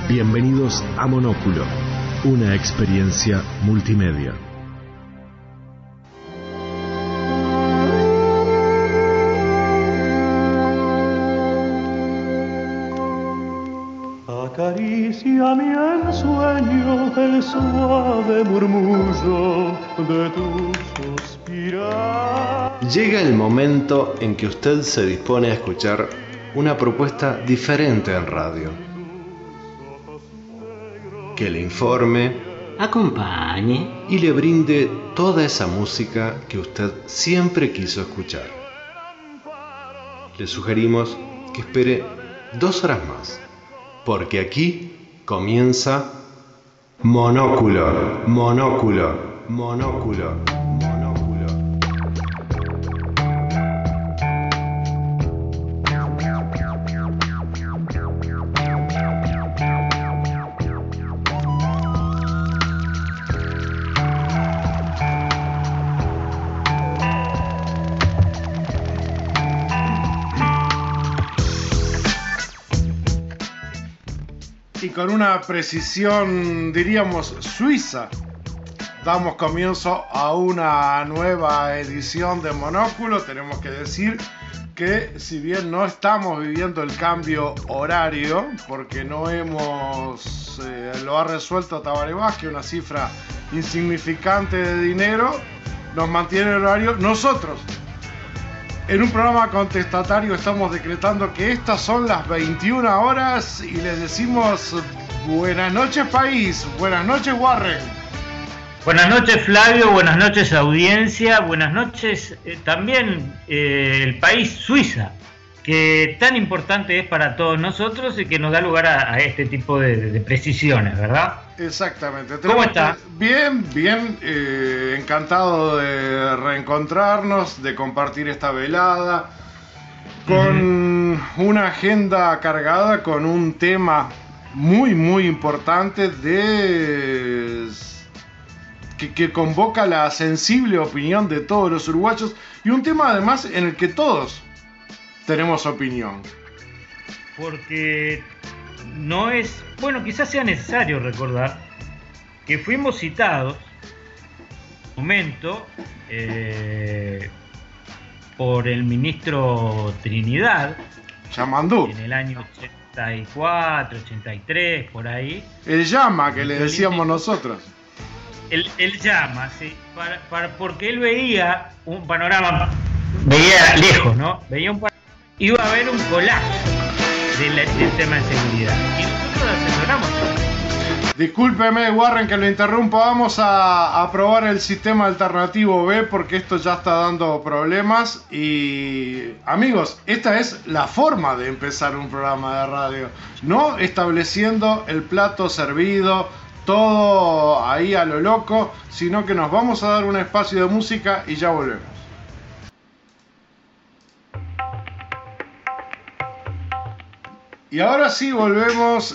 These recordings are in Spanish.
Bienvenidos a Monóculo, una experiencia multimedia. Acaricia mi ensueño el suave murmullo de tu suspirar. Llega el momento en que usted se dispone a escuchar una propuesta diferente en radio. Que le informe, acompañe y le brinde toda esa música que usted siempre quiso escuchar. Le sugerimos que espere 2 horas más, porque aquí comienza Monóculo, Monóculo, Monóculo, Monóculo. Y con una precisión, diríamos, suiza, damos comienzo a una nueva edición de Monóculo. Tenemos que decir que si bien no estamos viviendo el cambio horario, porque no hemos, lo ha resuelto Tabaré Vázquez, una cifra insignificante de dinero, nos mantiene el horario. Nosotros, en un programa contestatario, estamos decretando que estas son las 21 horas y les decimos buenas noches país, buenas noches Warren. Buenas noches Flavio, buenas noches audiencia, buenas noches también el país Suiza, que tan importante es para todos nosotros y que nos da lugar a este tipo de precisiones, ¿verdad? Exactamente. ¿Cómo está? Bien, encantado de reencontrarnos, de compartir esta velada, con una agenda cargada con un tema muy importante que convoca la sensible opinión de todos los uruguayos, y un tema además en el que todos tenemos opinión. Porque no es, bueno, quizás sea necesario recordar que fuimos citados en un momento por el ministro Trinidad Yamandú, en el año 84, 83, por ahí. El llama, que le decíamos nosotros. El llama, sí, porque él veía un panorama, veía lejos, ¿no? Iba a haber un colapso del tema de seguridad. Y nosotros asesoramos. Discúlpeme, Warren, que lo interrumpa. Vamos a probar el sistema alternativo B, porque esto ya está dando problemas. Y amigos, esta es la forma de empezar un programa de radio, no estableciendo el plato servido, todo ahí a lo loco, sino que nos vamos a dar un espacio de música y ya volvemos. Y ahora sí volvemos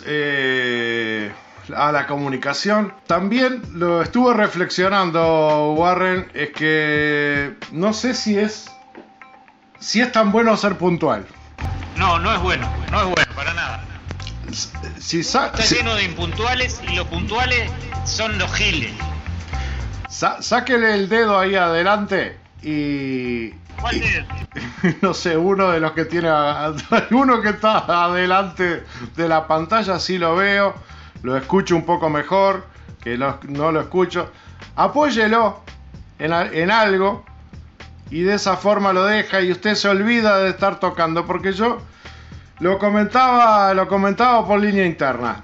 a la comunicación. También lo estuve reflexionando, Warren, es que no sé si es tan ser puntual. No es bueno para nada. Está lleno de impuntuales y los puntuales son los giles. Sáquele el dedo ahí adelante y... ¿Cuál dedo? No sé, uno de los que tiene... Uno que está adelante de la pantalla, sí lo veo, lo escucho un poco mejor, que no lo escucho. Apóyelo en algo y de esa forma lo deja y usted se olvida de estar tocando, porque yo lo comentaba por línea interna.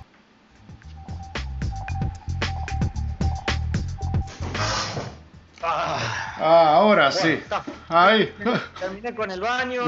Ahora sí. Ahí. Terminé con el baño.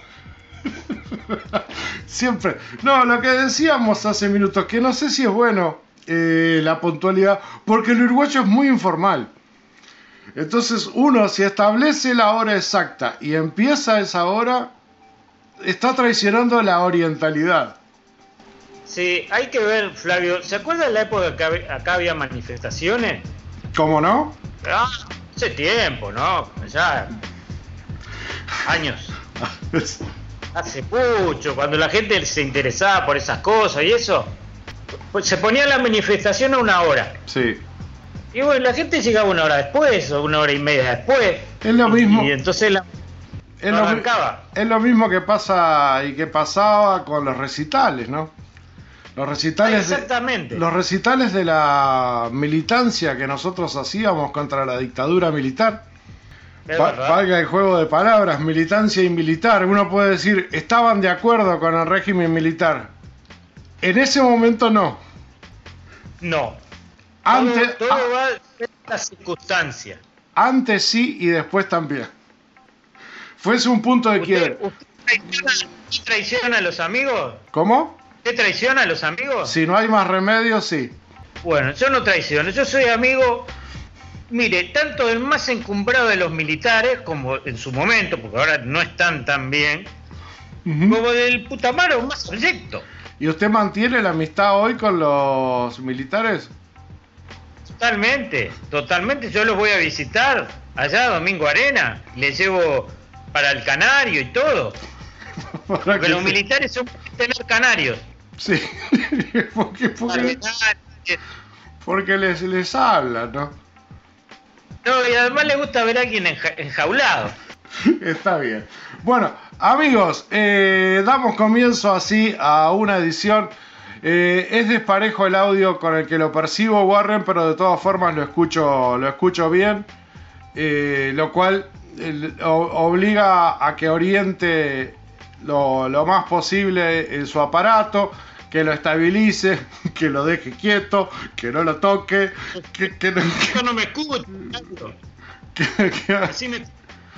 Siempre. No, lo que decíamos hace minutos, que no sé si es bueno la puntualidad, porque el uruguayo es muy informal. Entonces uno, si establece la hora exacta y empieza a esa hora, está traicionando la orientalidad. Sí, hay que ver, Flavio. ¿Se acuerda de la época que acá había manifestaciones? ¿Cómo no? Hace tiempo, ¿no? Ya años. Hace mucho, cuando la gente se interesaba por esas cosas y eso. pues se ponía la manifestación a 1 hora. Sí. Y bueno, la gente llegaba 1 hora después o 1 hora y media después. Es lo mismo. Y entonces arrancaba. Es lo mismo que pasa y que pasaba con los recitales, ¿no? Los recitales, exactamente. Los recitales de la militancia que nosotros hacíamos contra la dictadura militar. Valga el juego de palabras, militancia y militar. Uno puede decir, estaban de acuerdo con el régimen militar. En ese momento no. No. Antes, todo va en la circunstancia. Antes sí y después también. Fuese un punto de quiebre. ¿Usted traiciona a los amigos? ¿Cómo? ¿Usted traiciona a los amigos? Si no hay más remedio, sí. Bueno, yo no traiciono. Yo soy amigo, mire, tanto del más encumbrado de los militares, como en su momento, porque ahora no están tan bien, como del putamaro más proyecto. ¿Y usted mantiene la amistad hoy con los militares? Totalmente, totalmente. Yo los voy a visitar allá a Domingo Arena, les llevo para el canario y todo. Porque los militares son tener canarios. Sí, porque les hablan, ¿no? No, y además les gusta ver a alguien enjaulado. Está bien. Bueno, amigos, damos comienzo así a una edición. Es desparejo el audio con el que lo percibo, Warren, pero de todas formas lo escucho bien, lo cual obliga a que oriente lo más posible en su aparato, que lo estabilice, que lo deje quieto, que no lo toque, que no... Yo no me escucho. Así ¿Me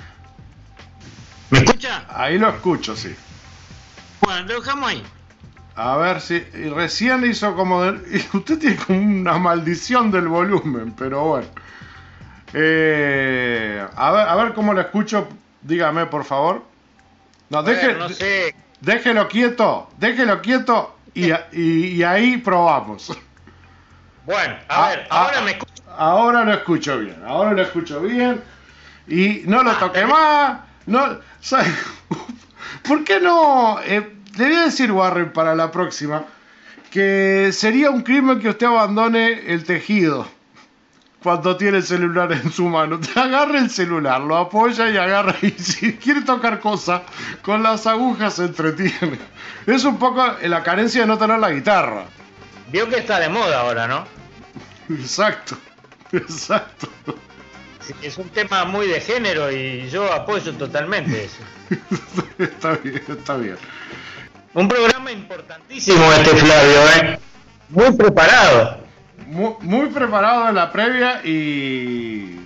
escucha? Ahí lo escucho, sí. Bueno, lo dejamos ahí. A ver si... Recién hizo como... Usted tiene como una maldición del volumen, pero bueno. A ver cómo lo escucho. Dígame, por favor. No, no sé. Déjelo quieto y ahí probamos. Bueno, a ver, ahora me escucho. Ahora lo escucho bien. Y no lo toque más. No, ¿sabe? ¿Por qué no? Le voy a decir, Warren, para la próxima, que sería un crimen que usted abandone el tejido cuando tiene el celular en su mano. Te agarra el celular, lo apoya y agarra, y si quiere tocar cosas, con las agujas se entretiene. Es un poco la carencia de no tener la guitarra. Vio que está de moda ahora, ¿no? Exacto. Sí, es un tema muy de género y yo apoyo totalmente eso. Está bien. Un programa importantísimo este, Flavio, muy preparado. Muy preparado en la previa y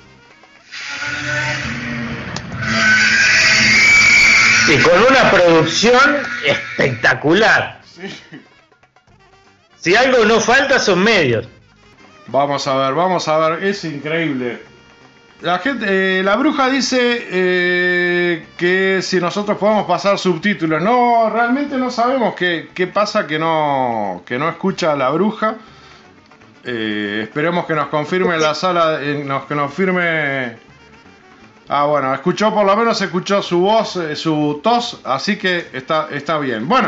con una producción espectacular. Sí. Si algo no falta son medios. Vamos a ver, es increíble. La gente, la bruja dice que si nosotros podemos pasar subtítulos. No, realmente no sabemos qué pasa que no escucha la bruja. Esperemos que nos confirme en la sala, que nos firme. Bueno, por lo menos escuchó su voz, su tos, así que está bien. Bueno,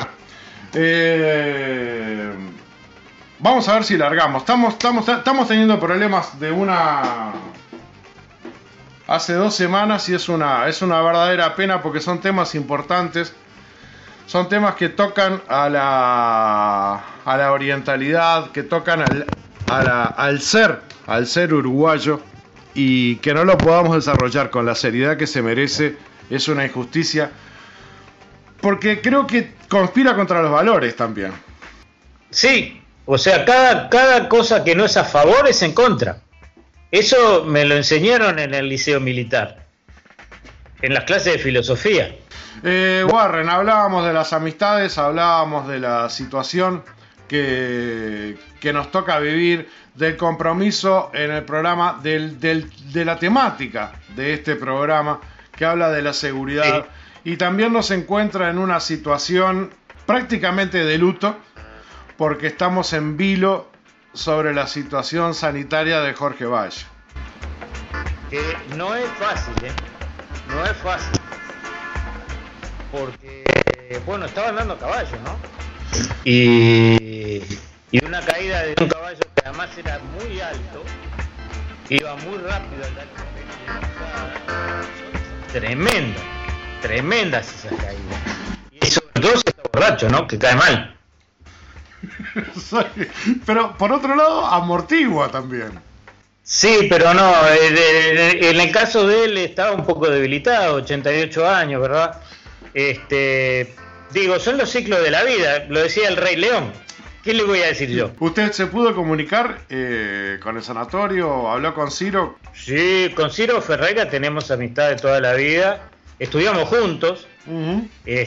vamos a ver si largamos. Estamos teniendo problemas de hace 2 semanas y es una verdadera pena porque son temas importantes. Son temas que tocan a la orientalidad, que tocan al ser uruguayo, y que no lo podamos desarrollar con la seriedad que se merece es una injusticia, porque creo que conspira contra los valores también. Sí, o sea, cada cosa que no es a favor es en contra. Eso me lo enseñaron en el liceo militar, en las clases de filosofía. Warren, hablábamos de las amistades, hablábamos de la situación que nos toca vivir, del compromiso en el programa, de la temática de este programa, que habla de la seguridad, sí. Y también nos encuentra en una situación prácticamente de luto, porque estamos en vilo sobre la situación sanitaria de Jorge Valle. Que no es fácil, no es fácil. Porque, bueno, estaban dando caballos, ¿no? Y y de una caída de un caballo que además era muy alto, iba muy rápido al tremendas esas caídas. Y sobre todo si está borracho, ¿no? Que cae mal. Pero por otro lado, amortigua también. Sí, pero no, en el caso de él estaba un poco debilitado, 88 años, ¿verdad? Digo, son los ciclos de la vida, lo decía el Rey León. ¿Qué le voy a decir yo? ¿Usted se pudo comunicar con el sanatorio? ¿Habló con Ciro? Sí, con Ciro Ferreira tenemos amistad de toda la vida. Estudiamos juntos. Uh-huh.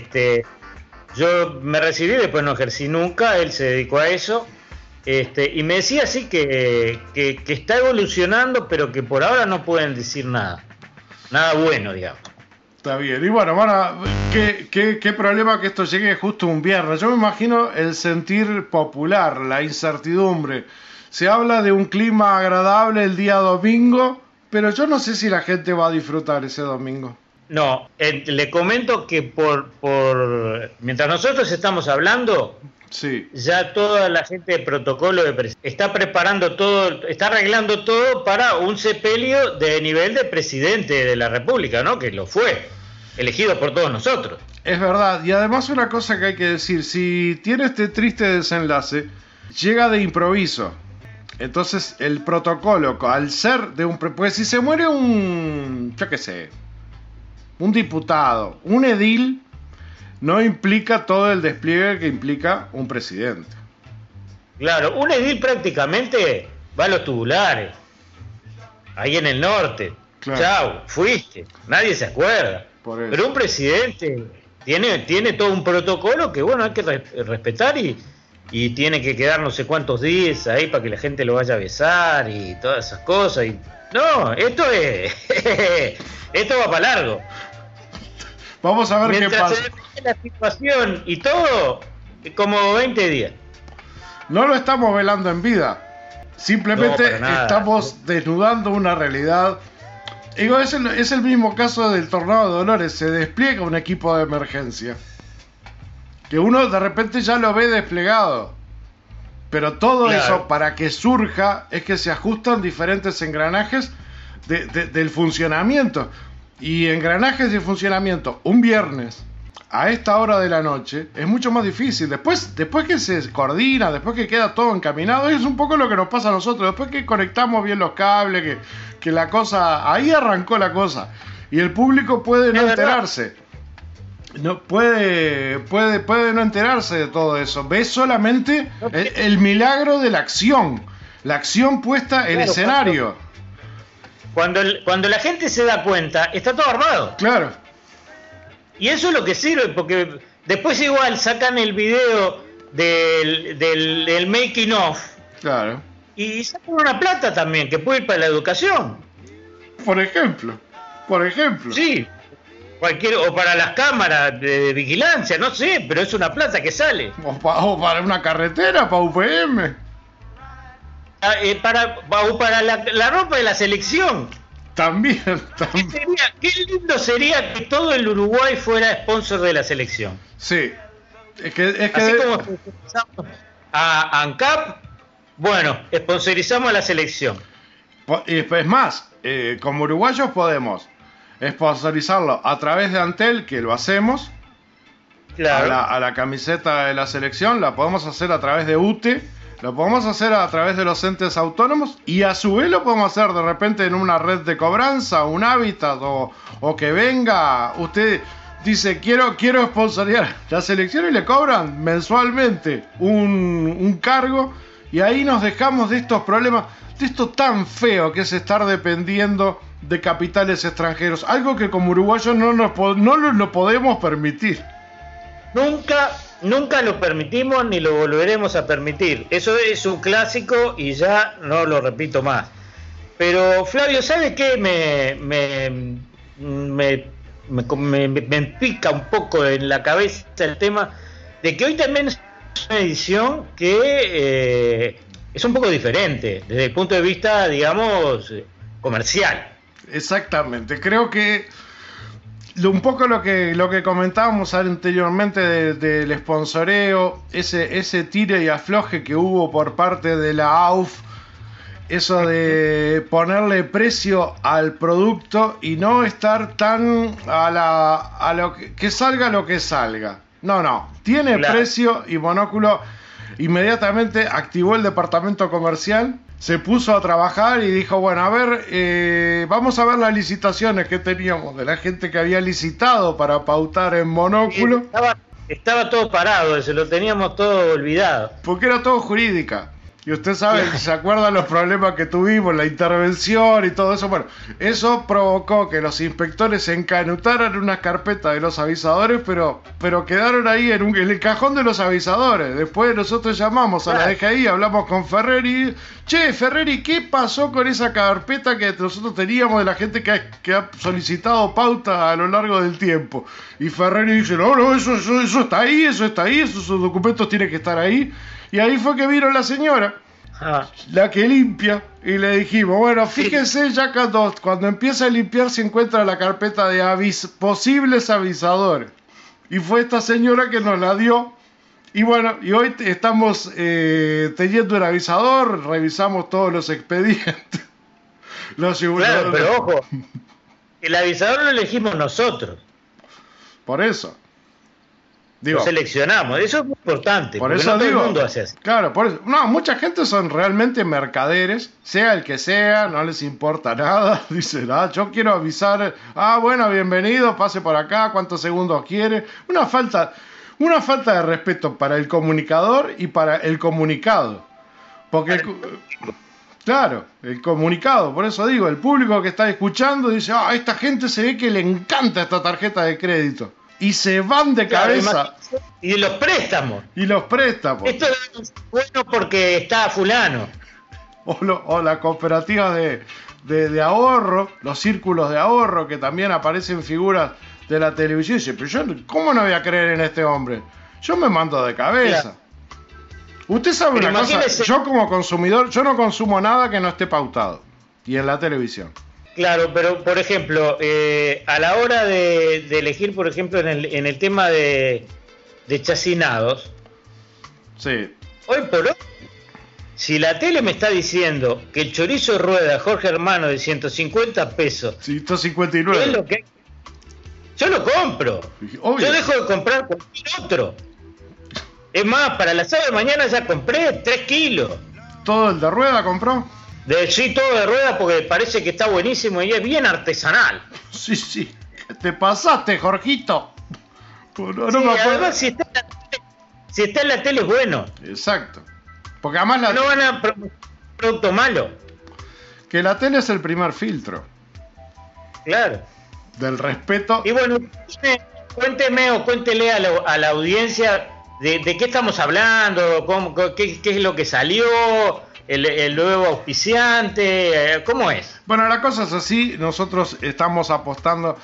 Yo me recibí, después no ejercí nunca. Él se dedicó a eso. Y me decía así que está evolucionando, pero que por ahora no pueden decir nada. Nada bueno, digamos. Está bien. Y bueno, ¿qué problema que esto llegue justo un viernes? Yo me imagino el sentir popular, la incertidumbre. Se habla de un clima agradable el día domingo, pero yo no sé si la gente va a disfrutar ese domingo. No, le comento que mientras nosotros estamos hablando, sí, ya toda la gente de protocolo está preparando todo, está arreglando todo para un sepelio de nivel de presidente de la República, ¿no? Que lo fue, elegido por todos nosotros. Es verdad, y además una cosa que hay que decir, si tiene este triste desenlace, llega de improviso. Entonces el protocolo, al ser de un... Pues si se muere un diputado, un edil, no implica todo el despliegue que implica un presidente. Claro, un edil prácticamente va a los tubulares, ahí en el norte. Claro. Chau, fuiste, nadie se acuerda. Pero un presidente tiene todo un protocolo que bueno, hay que respetar y tiene que quedar no sé cuántos días ahí para que la gente lo vaya a besar y todas esas cosas. No, esto va para largo. Vamos a ver mientras qué pasa. Se define la situación y todo, como 20 días. No lo estamos velando en vida. Simplemente estamos desnudando una realidad. Digo, es el mismo caso del Tornado de Dolores. Se despliega un equipo de emergencia que uno de repente ya lo ve desplegado, pero todo eso para que surja es que se ajustan diferentes engranajes del funcionamiento, y engranajes de funcionamiento un viernes a esta hora de la noche es mucho más difícil. Después que se coordina, después que queda todo encaminado, es un poco lo que nos pasa a nosotros. Después que conectamos bien los cables, que la cosa, ahí arrancó la cosa, y el público puede no enterarse. No puede no enterarse de todo eso. Ve solamente el milagro de la acción puesta en escenario. Cuando la gente se da cuenta, está todo armado. Claro. Y eso es lo que sirve, porque después igual sacan el video del making of. Claro. Y sacan una plata también, que puede ir para la educación. Por ejemplo. Sí. O para las cámaras de vigilancia, no sé, pero es una plata que sale. O para una carretera, para UPM. Para la ropa de la selección. También. Qué lindo sería que todo el Uruguay fuera sponsor de la selección. Sí. Es que así como sponsorizamos a ANCAP, bueno, sponsorizamos a la selección. Es más, como uruguayos podemos sponsorizarlo a través de Antel, que lo hacemos. Claro. A la camiseta de la selección, la podemos hacer a través de UTE, lo podemos hacer a través de los entes autónomos, y a su vez lo podemos hacer de repente en una red de cobranza, un hábitat, o que venga, usted dice quiero sponsorear la selección, y le cobran mensualmente un cargo, y ahí nos dejamos de estos problemas, de esto tan feo que es estar dependiendo de capitales extranjeros, algo que como uruguayos no lo podemos permitir. Nunca lo permitimos ni lo volveremos a permitir. Eso es un clásico y ya no lo repito más. Pero Flavio, ¿sabe qué? Me pica un poco en la cabeza el tema de que hoy también es una edición que es un poco diferente desde el punto de vista, digamos, comercial. Exactamente, creo que un poco lo que comentábamos anteriormente del sponsoreo, ese tire y afloje que hubo por parte de la AUF, eso de ponerle precio al producto y no estar tan a lo que salga lo que salga. No, tiene precio, y Monóculo inmediatamente activó el departamento comercial, se puso a trabajar y dijo, bueno, a ver, vamos a ver las licitaciones que teníamos de la gente que había licitado para pautar en Monóculo. Estaba todo parado, se lo teníamos todo olvidado. Porque era todo jurídica. Y usted sabe, ¿se acuerdan los problemas que tuvimos, la intervención y todo eso? Bueno, eso provocó que los inspectores se encanutaran unas carpetas de los avisadores, pero quedaron ahí en el cajón de los avisadores. Después nosotros llamamos a la DGI, hablamos con Ferreri. Che, Ferreri, ¿qué pasó con esa carpeta que nosotros teníamos de la gente que ha solicitado pauta a lo largo del tiempo? Y Ferreri dice, no, eso está ahí, esos documentos tienen que estar ahí. Y ahí fue que vino la señora, la que limpia, y le dijimos, bueno, fíjese, ya cuando empieza a limpiar se encuentra la carpeta de posibles avisadores. Y fue esta señora que nos la dio. Y bueno, y hoy estamos teniendo un avisador, revisamos todos los expedientes. Claro, pero ojo, el avisador lo elegimos nosotros. Por eso. Lo seleccionamos, eso es muy importante. Por eso no digo, todo el mundo hace así. Claro, por eso. No, mucha gente son realmente mercaderes, sea el que sea, no les importa nada. Dicen, yo quiero avisar, bueno, bienvenido, pase por acá, cuántos segundos quiere. Una falta de respeto para el comunicador y para el comunicado. Porque, claro, el comunicado, por eso digo, el público que está escuchando dice, a esta gente se ve que le encanta esta tarjeta de crédito. Y se van de cabeza. Y los préstamos. Esto es bueno porque está fulano. O la cooperativa de ahorro, los círculos de ahorro, que también aparecen figuras de la televisión. Y dice, pero yo, ¿cómo no voy a creer en este hombre? Yo me mando de cabeza. Claro. Usted sabe una cosa, yo como consumidor, yo no consumo nada que no esté pautado. Y en la televisión. Claro, pero por ejemplo, a la hora de elegir, por ejemplo, en el tema de chacinados, sí. Hoy por hoy, si la tele me está diciendo que el chorizo de rueda Jorge Hermano de 150 pesos, 159, es lo que yo lo compro. Obvio. Yo dejo de comprar cualquier otro. Es más, para el asado de mañana ya compré 3 kilos. ¿Todo el de rueda compró? Sí, todo de rueda porque parece que está buenísimo y es bien artesanal. Sí. Te pasaste, Jorgito. No me acuerdo. Además, si está en la tele es bueno. Exacto. Porque además no van a producto malo. Que la tele es el primer filtro. Claro. Del respeto. Y bueno, cuénteme o cuéntele a la audiencia de qué estamos hablando, qué es lo que salió. El nuevo auspiciante, ¿cómo es? Bueno, la cosa es así, nosotros estamos apostando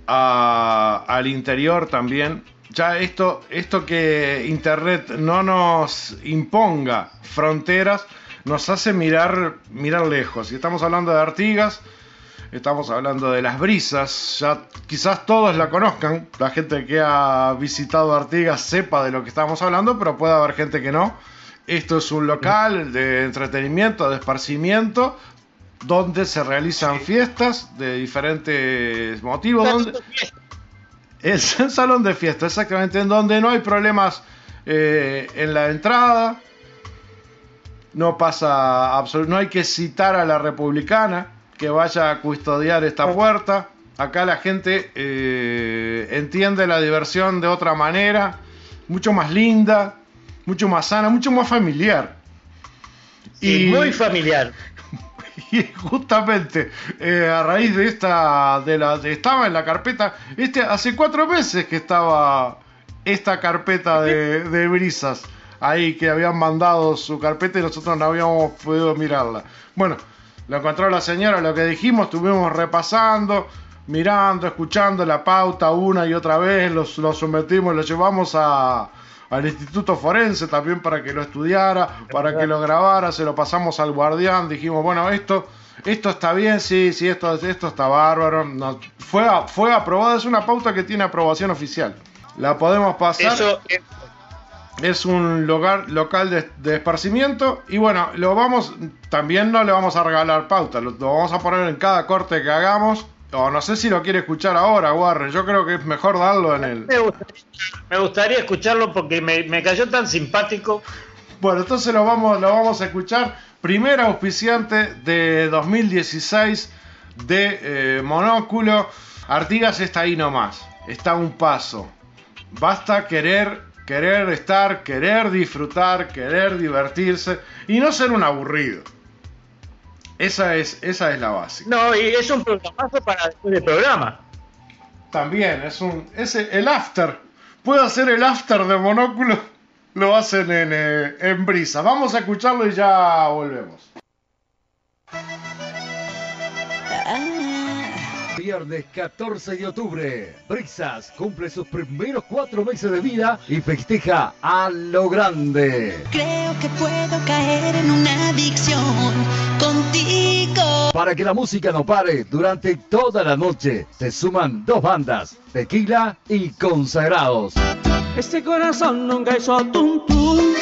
al interior también. Ya esto que Internet no nos imponga fronteras, nos hace mirar lejos. Y estamos hablando de Artigas, estamos hablando de Las Brisas, ya quizás todos la conozcan, la gente que ha visitado Artigas sepa de lo que estamos hablando, pero puede haber gente que no. Esto es un local de entretenimiento, de esparcimiento, donde se realizan fiestas de diferentes motivos. Es un salón de fiesta, exactamente, en donde no hay problemas en la entrada, no hay que citar a la republicana que vaya a custodiar esta puerta. Acá la gente entiende la diversión de otra manera, mucho más linda, mucho más sana, mucho más familiar. Sí, muy familiar. Y justamente a raíz de estaba en la carpeta, hace 4 meses que estaba esta carpeta de Brisas ahí, que habían mandado su carpeta y nosotros no habíamos podido mirarla. Bueno, lo encontró la señora, lo que dijimos, estuvimos repasando, mirando, escuchando la pauta una y otra vez, lo sometimos, lo llevamos al Instituto Forense también para que lo estudiara, para que lo grabara, se lo pasamos al guardián, dijimos, bueno, esto esto está bien, sí, esto está bárbaro. No, fue aprobado, es una pauta que tiene aprobación oficial. La podemos pasar. Eso es un local de esparcimiento. Y bueno, también no le vamos a regalar pauta, lo vamos a poner en cada corte que hagamos. O no sé si lo quiere escuchar ahora, Warren. Yo creo que es mejor darlo en el... Me gustaría escucharlo porque me cayó tan simpático. Bueno, entonces lo vamos a escuchar. Primer auspiciante de 2016 de Monóculo. Artigas está ahí nomás. Está a un paso. Basta querer estar, querer disfrutar, querer divertirse y no ser un aburrido. Esa es la base. No, y es un programazo para después del programa. También el after. Puedo hacer el after de Monóculo. Lo hacen en Brisa. Vamos a escucharlo y ya volvemos. Viernes 14 de octubre, Brisas cumple sus primeros 4 meses de vida y festeja a lo grande. Creo que puedo caer en una adicción contigo. Para que la música no pare durante toda la noche, se suman 2 bandas, Tequila y Consagrados. Este corazón nunca hizo tum tum.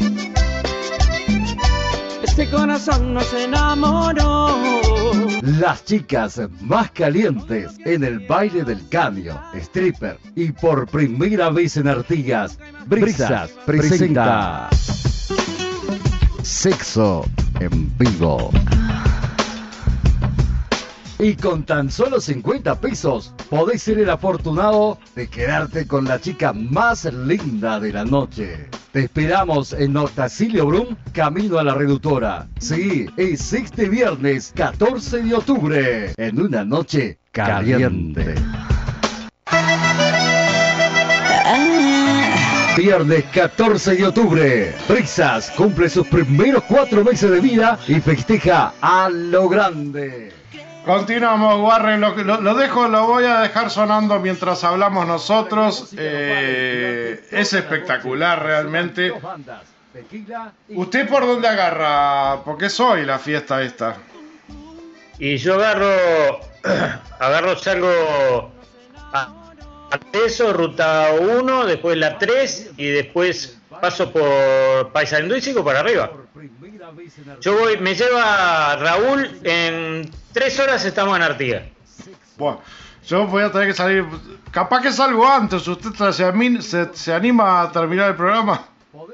Este corazón no se enamoró. Las chicas más calientes en el baile del cambio, stripper y por primera vez en Artigas, Brisas presenta Sexo en Vivo. Y con tan solo 50 pesos podés ser el afortunado de quedarte con la chica más linda de la noche. Te esperamos en Octacilio Brum, camino a la Reductora. Sí, es este viernes 14 de octubre, en una noche caliente. Viernes 14 de octubre, Brisas cumple sus primeros 4 meses de vida y festeja a lo grande. Continuamos, Warren, lo voy a dejar sonando mientras hablamos nosotros. Es espectacular realmente. ¿Usted por dónde agarra? Porque es hoy la fiesta esta. Y yo salgo a eso, ruta 1, después la 3 y después paso por Paysandú y sigo para arriba. Me lleva Raúl, en 3 horas estamos en Artigas. Bueno, yo voy a tener que salir, capaz que salgo antes, ¿usted se anima a terminar el programa?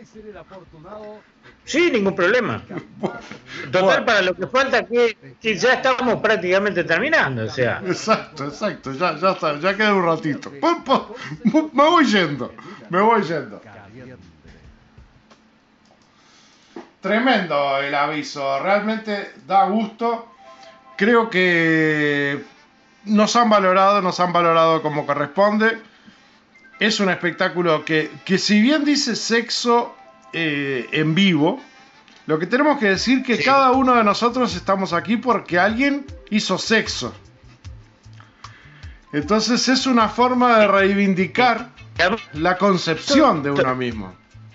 Sí, ningún problema. Total, bueno, para lo que falta que ya estamos prácticamente terminando, o sea. Exacto, ya está, ya queda un ratito. Me voy yendo. Tremendo el aviso, realmente da gusto. Creo que nos han valorado como corresponde. Es un espectáculo que si bien dice sexo en vivo, lo que tenemos que decir que sí, cada uno de nosotros estamos aquí porque alguien hizo sexo. Entonces es una forma de reivindicar la concepción de uno mismo.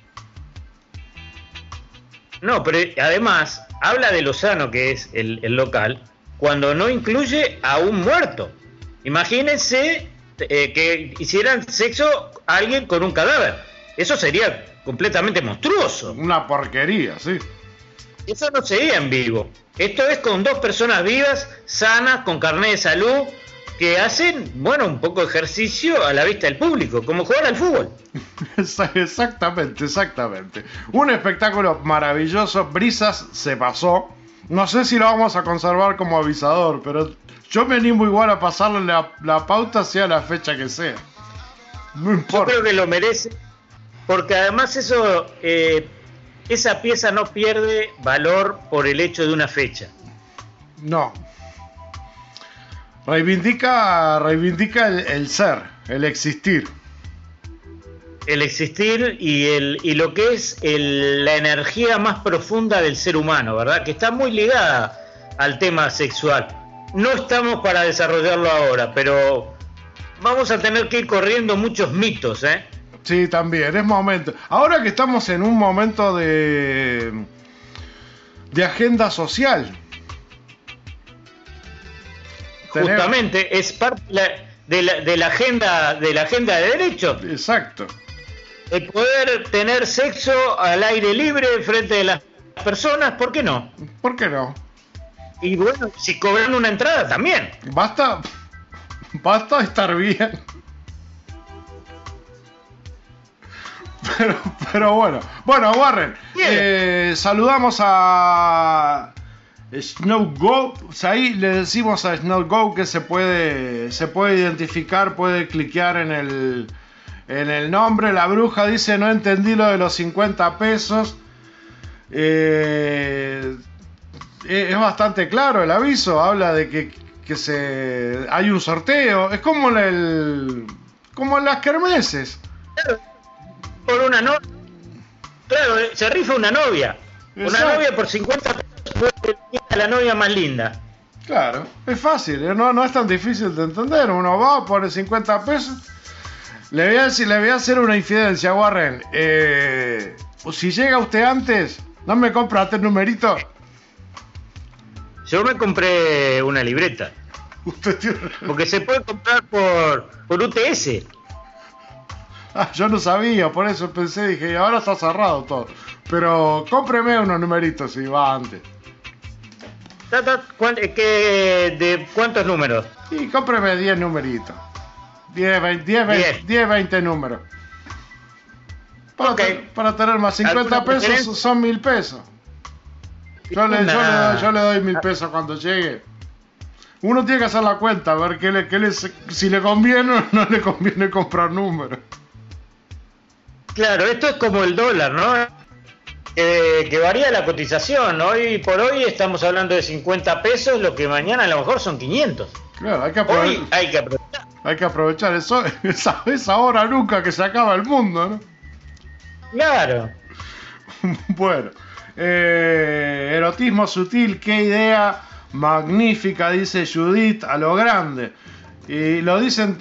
No, pero además habla de lo sano que es el local cuando no incluye a un muerto. Imagínense que hicieran sexo a alguien con un cadáver. Eso sería completamente monstruoso. Una porquería, sí. Eso no sería en vivo. Esto es con 2 personas vivas, sanas, con carnet de salud, que hacen, bueno, un poco de ejercicio a la vista del público, como jugar al fútbol. Exactamente. Un espectáculo maravilloso. Brisas se pasó. No sé si lo vamos a conservar como avisador, pero yo me animo igual a pasarle la pauta, sea la fecha que sea. No importa. Yo creo que lo merece, porque además esa pieza no pierde valor por el hecho de una fecha. No. Reivindica el ser, el existir. El existir y lo que es la energía más profunda del ser humano, ¿verdad? Que está muy ligada al tema sexual. No estamos para desarrollarlo ahora, pero vamos a tener que ir corriendo muchos mitos, ¿eh? Sí, también, es momento. Ahora que estamos en un momento de agenda social, Justamente, es parte de la agenda de derechos. Exacto. El poder tener sexo al aire libre frente de las personas, ¿por qué no? ¿Por qué no? Y bueno, si cobran una entrada también. Basta estar bien. Pero bueno. Bueno, Warren, saludamos a Snow Go. Ahí le decimos a Snow Go que se puede identificar, puede cliquear en el nombre. La bruja dice: no entendí lo de los 50 pesos. Es bastante claro el aviso. Habla de que hay un sorteo. Es como como en las kermeses. Por una novia. Claro, se rifa una novia. Exacto. Una novia por 50 pesos puede elegir a la novia más linda. Claro, es fácil, no es tan difícil de entender. Uno va, pone 50 pesos. Le voy a hacer una infidencia, Warren. Si llega usted antes, ¿no me compra este numerito? Yo me compré una libreta. Usted tiene... Porque se puede comprar por UTS. Yo no sabía, por eso pensé, dije, ahora está cerrado todo. Pero cómpreme unos numeritos si va antes. ¿De cuántos números? Y cómpreme 10 numeritos. 10, 20 números. Para tener más 50 pesos son 1.000 pesos. Yo le doy 1.000 pesos cuando llegue. Uno tiene que hacer la cuenta, a ver si le conviene o no le conviene comprar números. Claro, esto es como el dólar, ¿no? Que varía la cotización. Hoy por hoy estamos hablando de 50 pesos, lo que mañana a lo mejor son 500. Claro, hay que aprovechar. Hay que aprovechar eso, esa hora nunca que se acaba el mundo, ¿no? Claro. Bueno, erotismo sutil, qué idea magnífica, dice Judith, a lo grande. Y lo dicen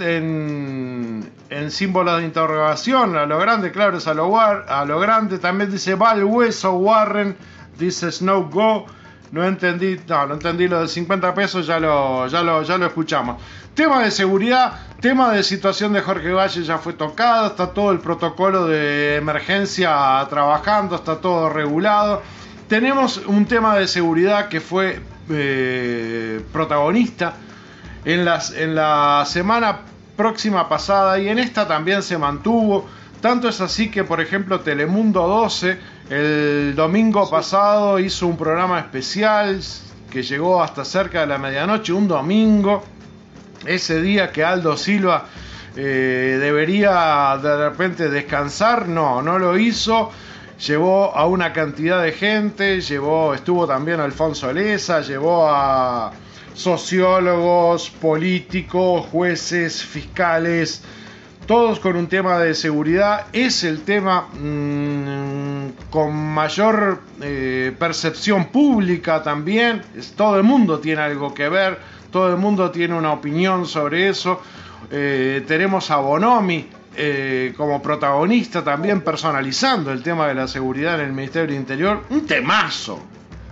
en símbolos de interrogación, a lo grande, claro, es a lo grande. También dice va al hueso, Warren, dice Snow Go. No entendí lo de 50 pesos, ya lo escuchamos. Tema de seguridad, tema de situación de Jorge Valle ya fue tocado, está todo el protocolo de emergencia trabajando, está todo regulado. Tenemos un tema de seguridad que fue protagonista en la semana próxima pasada y en esta también se mantuvo. Tanto es así que, por ejemplo, Telemundo 12 el domingo pasado hizo un programa especial que llegó hasta cerca de la medianoche, un domingo, ese día que Aldo Silva debería de repente descansar, no lo hizo. Llevó a una cantidad de gente, estuvo también Alfonso Leza, llevó a sociólogos, políticos, jueces, fiscales, todos con un tema de seguridad. Es el tema con mayor percepción pública también. Todo el mundo tiene algo que ver, todo el mundo tiene una opinión sobre eso. Tenemos a Bonomi como protagonista también, personalizando el tema de la seguridad en el Ministerio del Interior. Un temazo.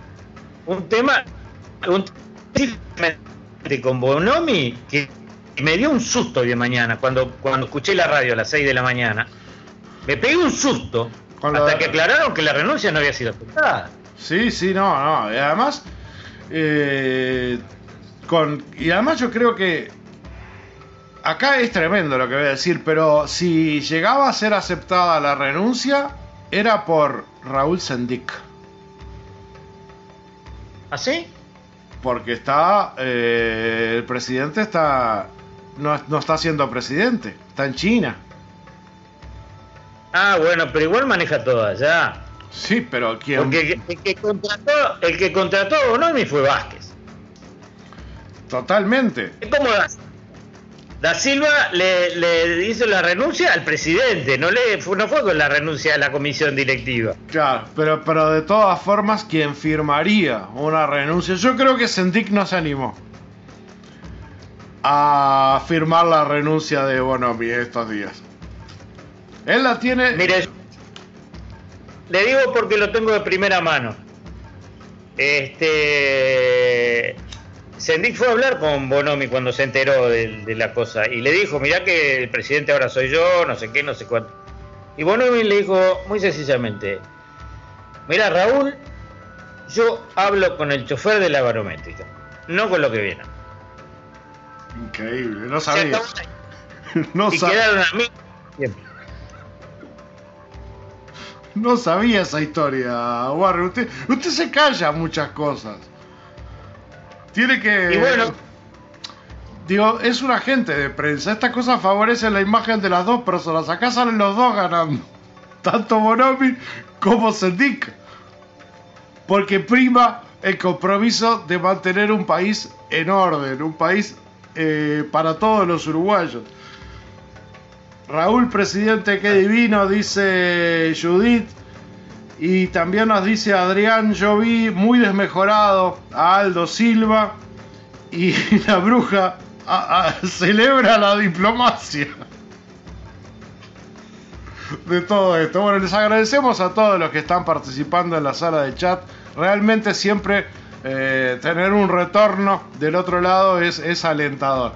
Con Bonomi que me dio un susto hoy de mañana cuando escuché la radio a las 6 de la mañana. Me pegué un susto hasta que aclararon que la renuncia no había sido aceptada. Sí, no. Y además yo creo que acá es tremendo lo que voy a decir, pero si llegaba a ser aceptada la renuncia, era por Raúl Sendic. ¿Ah, sí? Porque el presidente no está siendo presidente, está en China. Ah, bueno, pero igual maneja todo allá. Sí, pero ¿quién? Porque el que contrató a Bonomi fue Vázquez. Totalmente. Es como Da Silva le hizo la renuncia al presidente, no fue con la renuncia a la comisión directiva. Claro, pero de todas formas, quien firmaría una renuncia, yo creo que Sendic no se animó a firmar la renuncia de Bonomi estos días. Él la tiene. Mire, le digo porque lo tengo de primera mano. Sendik fue a hablar con Bonomi cuando se enteró de la cosa y le dijo, mirá que el presidente ahora soy yo, no sé qué, no sé cuánto. Y Bonomi le dijo muy sencillamente, mirá Raúl, yo hablo con el chofer de la barométrica, no con lo que viene. Increíble, no sabía. No quedaron amigos siempre. No sabía esa historia, Warren. Usted se calla muchas cosas. Tiene que... Y bueno... Digo, es un agente de prensa. Estas cosas favorecen la imagen de las dos personas. Acá salen los dos ganando. Tanto Bonomi como Sendik. Porque prima el compromiso de mantener un país en orden. Un país para todos los uruguayos. Raúl, presidente, qué divino, dice Judith. Y también nos dice Adrián, yo vi muy desmejorado a Aldo Silva. Y la bruja celebra la diplomacia de todo esto. Bueno, les agradecemos a todos los que están participando en la sala de chat. Realmente siempre tener un retorno del otro lado es alentador.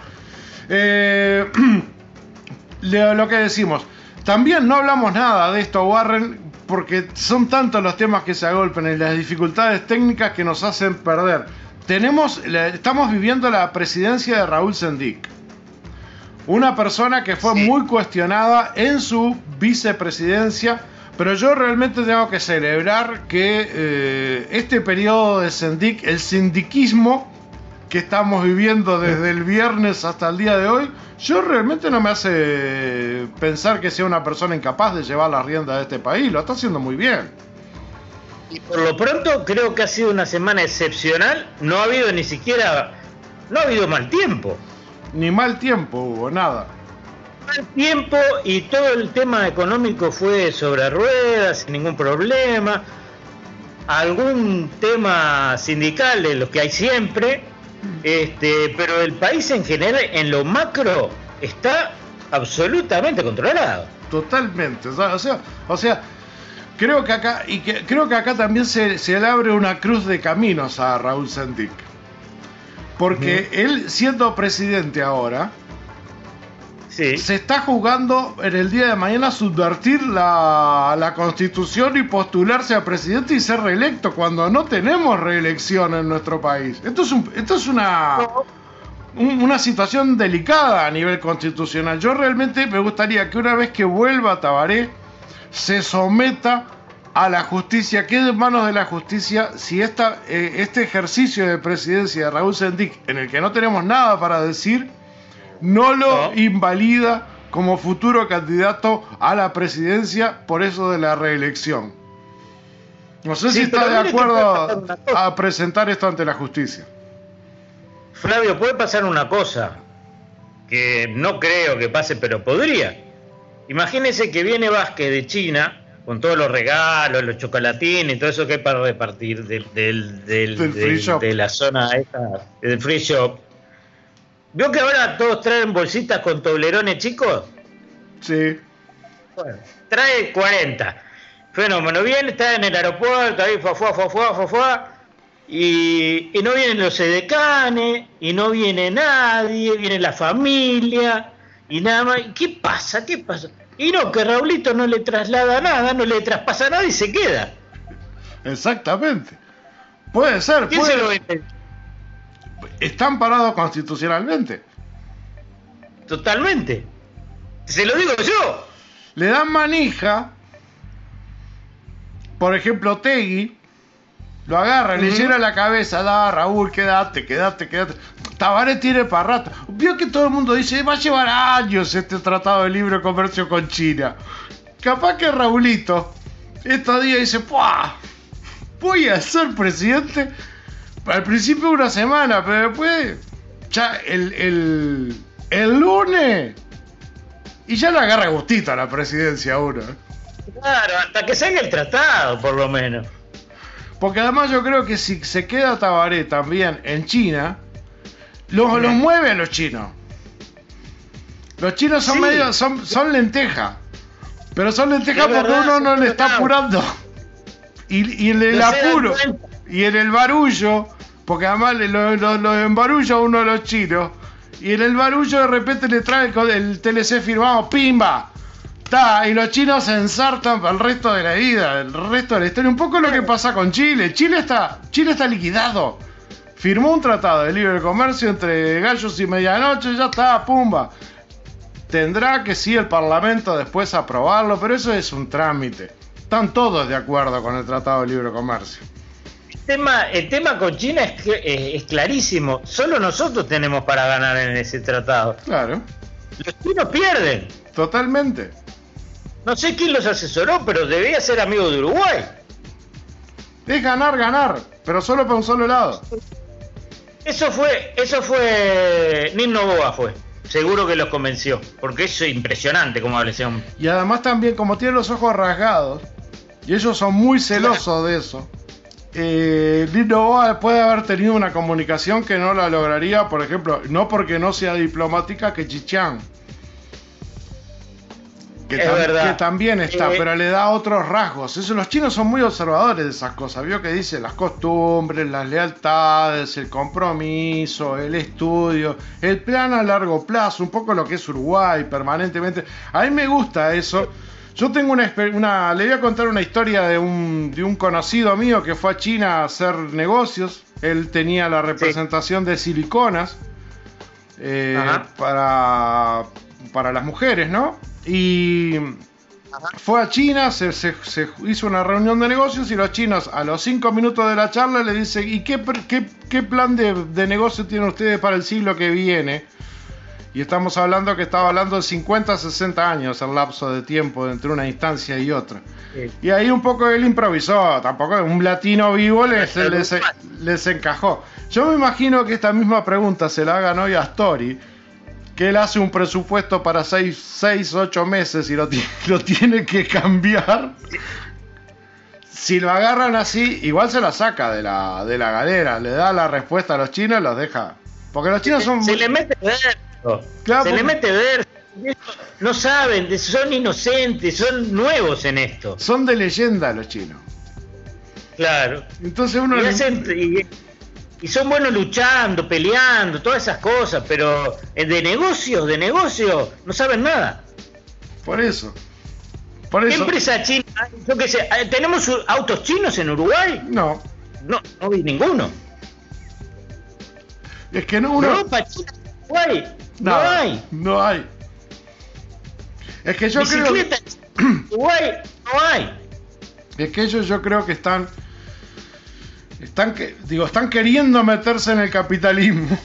Lo que decimos, también no hablamos nada de esto, Warren, porque son tantos los temas que se agolpan y las dificultades técnicas que nos hacen perder. Estamos viviendo la presidencia de Raúl Sendik, una persona que fue muy cuestionada en su vicepresidencia, pero yo realmente tengo que celebrar que este periodo de Sendik, el sindiquismo que estamos viviendo desde el viernes hasta el día de hoy, yo realmente no me hace pensar que sea una persona incapaz de llevar las riendas de este país. Lo está haciendo muy bien. Y por lo pronto creo que ha sido una semana excepcional. No ha habido no ha habido mal tiempo. Ni mal tiempo hubo, nada. Mal tiempo y todo el tema económico fue sobre ruedas, sin ningún problema. Algún tema sindical de los que hay siempre. Pero el país en general, en lo macro, está absolutamente controlado. Totalmente. O sea, creo que acá también se le abre una cruz de caminos a Raúl Sendik. Porque él, siendo presidente ahora, se está jugando en el día de mañana subvertir la Constitución y postularse a presidente y ser reelecto cuando no tenemos reelección en nuestro país. Esto es una situación delicada a nivel constitucional. Yo realmente me gustaría que una vez que vuelva Tabaré se someta a la justicia, quede en manos de la justicia si este ejercicio de presidencia de Raúl Sendik, en el que no tenemos nada para decir, no lo invalida como futuro candidato a la presidencia por eso de la reelección. No sé si está de acuerdo a presentar esto ante la justicia. Flavio, puede pasar una cosa que no creo que pase, pero podría. Imagínese que viene Vázquez de China con todos los regalos, los chocolatines y todo eso que hay para repartir de la zona esta, del free shop. ¿Vio que ahora todos traen bolsitas con toblerones chicos? Sí. Bueno, trae 40. Fenómeno. Viene, está en el aeropuerto, ahí y no vienen los edecanes, y no viene nadie, viene la familia, y nada más. ¿Qué pasa? Y no, que Raulito no le traslada nada, no le traspasa nada y se queda. Exactamente. Puede ser. ¿Quién se lo vende? Están parados constitucionalmente. Totalmente. Se lo digo yo. Le dan manija. Por ejemplo, Tegui lo agarra, le llena la cabeza. Da, Raúl, quédate. Tabaré tiene para rato. Vio que todo el mundo dice, va a llevar años este tratado de libre comercio con China. Capaz que Raulito estos días dice, ¡puah! Voy a ser presidente. Al principio una semana, pero después ya el lunes y ya le agarra gustito a la presidencia uno. Claro, hasta que salga el tratado, por lo menos. Porque además yo creo que si se queda Tabaré también en China, los mueve a los chinos. Los chinos son son lentejas. Pero son lentejas porque uno no le está apurando. Y en el apuro y en el barullo Porque además lo embarulla uno de los chinos. Y en el barullo de repente le trae el TLC firmado, ¡pimba! Y los chinos se ensartan para el resto de la vida, el resto de la historia. Un poco lo que pasa con Chile. Chile está liquidado. Firmó un tratado de libre comercio entre gallos y medianoche, ya está, pumba. Tendrá que sí el Parlamento después aprobarlo, pero eso es un trámite. Están todos de acuerdo con el tratado de libre comercio. El tema con China es clarísimo. Solo nosotros tenemos para ganar en ese tratado. Claro. Los chinos pierden. Totalmente. No sé quién los asesoró, pero debía ser amigo de Uruguay. Es ganar, pero solo para un solo lado. Eso fue Nin Noboa fue. Seguro que los convenció, porque eso es impresionante como habla ese hombre. Y además también, como tiene los ojos rasgados, y ellos son muy celosos de eso, Nin Noboa puede haber tenido una comunicación que no la lograría, por ejemplo, no porque no sea diplomática, que Chichán. Que también está, pero le da otros rasgos. Eso, los chinos son muy observadores de esas cosas. Vio que dice las costumbres, las lealtades, el compromiso, el estudio, el plan a largo plazo, un poco lo que es Uruguay permanentemente. A mí me gusta eso. Yo tengo le voy a contar una historia de un conocido mío que fue a China a hacer negocios. Él tenía la representación de siliconas para las mujeres, ¿no? Y fue a China, se hizo una reunión de negocios y los chinos a los 5 minutos de la charla le dicen: ¿y qué plan de negocio tienen ustedes para el siglo que viene? Y estamos hablando de 50, 60 años el lapso de tiempo entre una instancia y otra. Sí. Y ahí un poco él improvisó, tampoco un latino vivo les encajó. Yo me imagino que esta misma pregunta se la hagan hoy a Astori, que él hace un presupuesto para 6, 8 meses y lo tiene que cambiar. Si lo agarran así, igual se la saca de la galera, le da la respuesta a los chinos y los deja. Porque los chinos son... Se le mete verso. Claro, le mete verso. No saben, son inocentes, son nuevos en esto. Son de leyenda los chinos. Claro. Entonces uno... Y son buenos luchando, peleando, todas esas cosas, pero de negocio, no saben nada. Por eso. ¿Qué empresa china? Yo qué sé, ¿tenemos autos chinos en Uruguay? No. No vi ninguno. Es que no Europa, China, Uruguay, no hay. No hay. Es que yo Bicicleta, creo... Uruguay, no hay. Es que ellos yo creo que están queriendo meterse en el capitalismo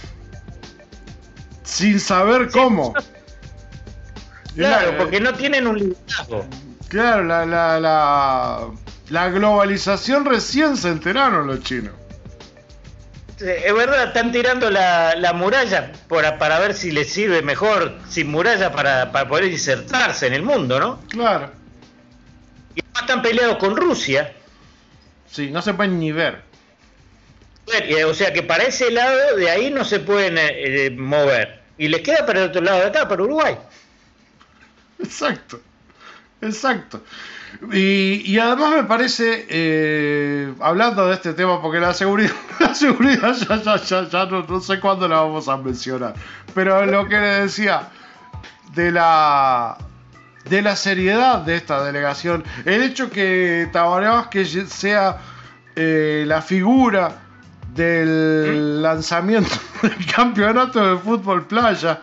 sin saber cómo. Claro, porque no tienen un liderazgo. Claro, la globalización recién se enteraron los chinos. Es verdad, están tirando la muralla para ver si les sirve mejor sin muralla para poder insertarse en el mundo, ¿no? Claro. Y además están peleados con Rusia. Sí, no se pueden ni ver. O sea que para ese lado de ahí no se pueden mover. Y les queda para el otro lado de acá, para Uruguay. Exacto. Y además me parece, hablando de este tema, porque la seguridad ya no sé cuándo la vamos a mencionar, pero lo que le decía de la seriedad de esta delegación, el hecho que Tabaré Vázquez sea la figura del lanzamiento del campeonato de fútbol playa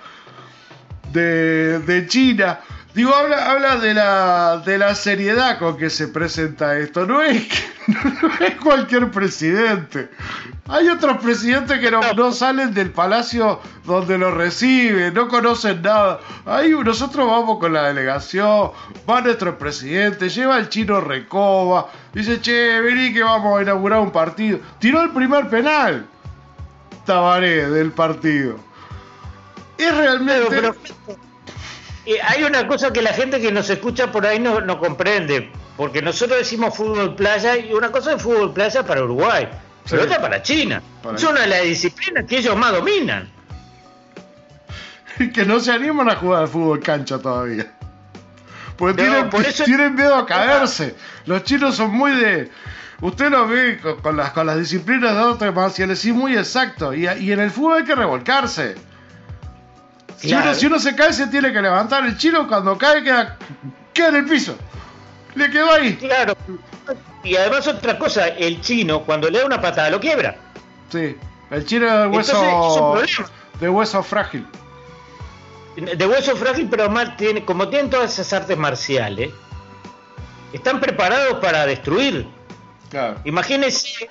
de China. Digo, habla de la seriedad con que se presenta esto. No es cualquier presidente. Hay otros presidentes que no salen del palacio donde lo reciben, no conocen nada. Ahí nosotros vamos con la delegación, va nuestro presidente, lleva el chino Recoba, dice: che, vení que vamos a inaugurar un partido. Tiró el primer penal Tabaré del partido. Es realmente... Pero, hay una cosa que la gente que nos escucha por ahí no comprende, porque nosotros decimos fútbol playa y una cosa es fútbol playa para Uruguay, pero otra para China. Es una de las disciplinas que ellos más dominan. Que no se animan a jugar al fútbol cancha todavía. Porque tienen miedo a caerse. Los chinos son muy de... Usted lo ve con las disciplinas de artes marciales, sí, muy exacto. Y en el fútbol hay que revolcarse. Claro. Si uno se cae, se tiene que levantar. El chino cuando cae queda en el piso. Le quedó ahí. Claro. Y además otra cosa, el chino cuando le da una patada lo quiebra. Sí, el chino es de hueso frágil. De hueso frágil, pero como tienen todas esas artes marciales, están preparados para destruir. Claro. Imagínese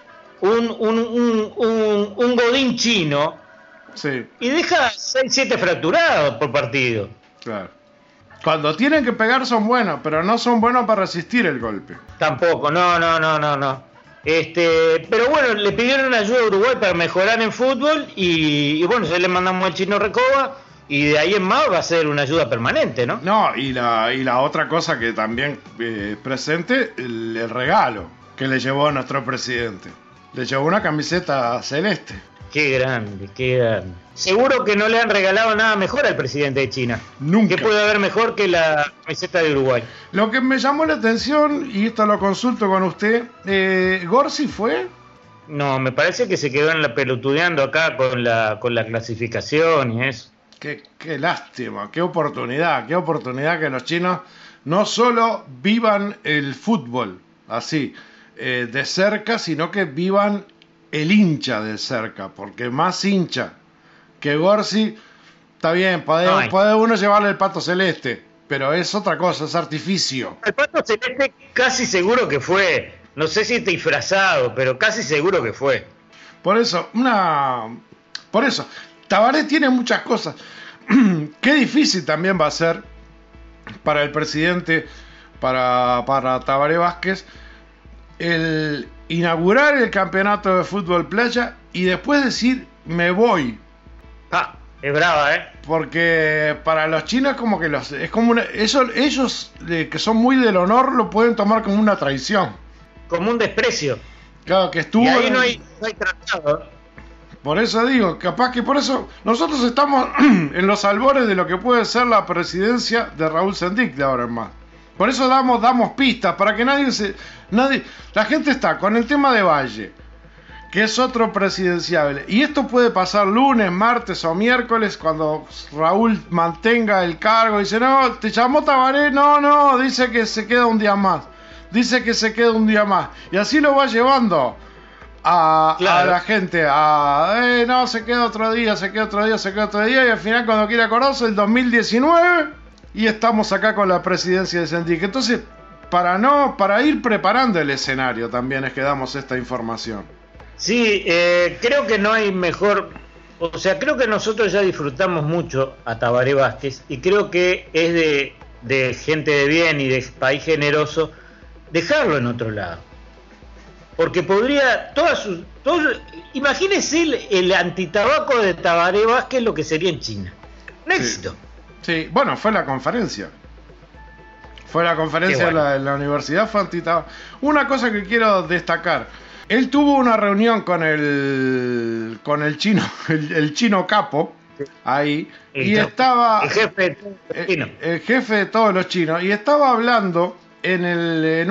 un godín chino, sí, y deja 6-7 fracturados por partido. Claro. Cuando tienen que pegar son buenos, pero no son buenos para resistir el golpe. Tampoco, no. Pero bueno, le pidieron ayuda a Uruguay para mejorar en fútbol y bueno, ya le mandamos al Chino Recoba y de ahí en más va a ser una ayuda permanente, ¿no? No, y la otra cosa que también presente, el regalo que le llevó a nuestro presidente. Le llevó una camiseta celeste. Qué grande. Seguro que no le han regalado nada mejor al presidente de China. Nunca. ¿Qué puede haber mejor que la camiseta de Uruguay? Lo que me llamó la atención, y esto lo consulto con usted, ¿Gorsi fue? No, me parece que se quedó pelotudeando acá con la clasificación y eso. Qué lástima, qué oportunidad que los chinos no solo vivan el fútbol así, de cerca, sino que vivan el hincha de cerca, porque más hincha que Gorsi, está bien, puede uno llevarle el pato celeste, pero es otra cosa, es artificio. El pato celeste casi seguro que fue, no sé si está disfrazado, pero casi seguro que fue. Por eso, Tabaré tiene muchas cosas. Qué difícil también va a ser para el presidente, para Tabaré Vázquez, el inaugurar el campeonato de fútbol playa y después decir me voy. Es brava, Porque para los chinos como que es como ellos que son muy del honor lo pueden tomar como una traición, como un desprecio. Claro, que estuvo. Y ahí no hay tratado. Por eso digo, capaz que por eso nosotros estamos en los albores de lo que puede ser la presidencia de Raúl Sendic de ahora en más. Por eso damos pistas para que la gente está con el tema de Valle, que es otro presidenciable, y esto puede pasar lunes, martes o miércoles cuando Raúl mantenga el cargo y dice, no, te llamó Tabaré, no, dice que se queda un día más, y así lo va llevando a la gente, no, se queda otro día, y al final cuando quiere acordarse, el 2019, y estamos acá con la presidencia de Sendic. Entonces, para ir preparando el escenario también es que damos esta información. Sí, creo que no hay mejor, o sea, creo que nosotros ya disfrutamos mucho a Tabaré Vázquez y creo que es de gente de bien y de país generoso dejarlo en otro lado. Porque podría, imagínese el antitabaco de Tabaré Vázquez lo que sería en China. Un éxito. Sí, bueno, fue la conferencia. En la universidad, fue antitabaco. Una cosa que quiero destacar. Él tuvo una reunión con el chino, el chino capo, ahí, y estaba el jefe de todos los chinos, y estaba hablando en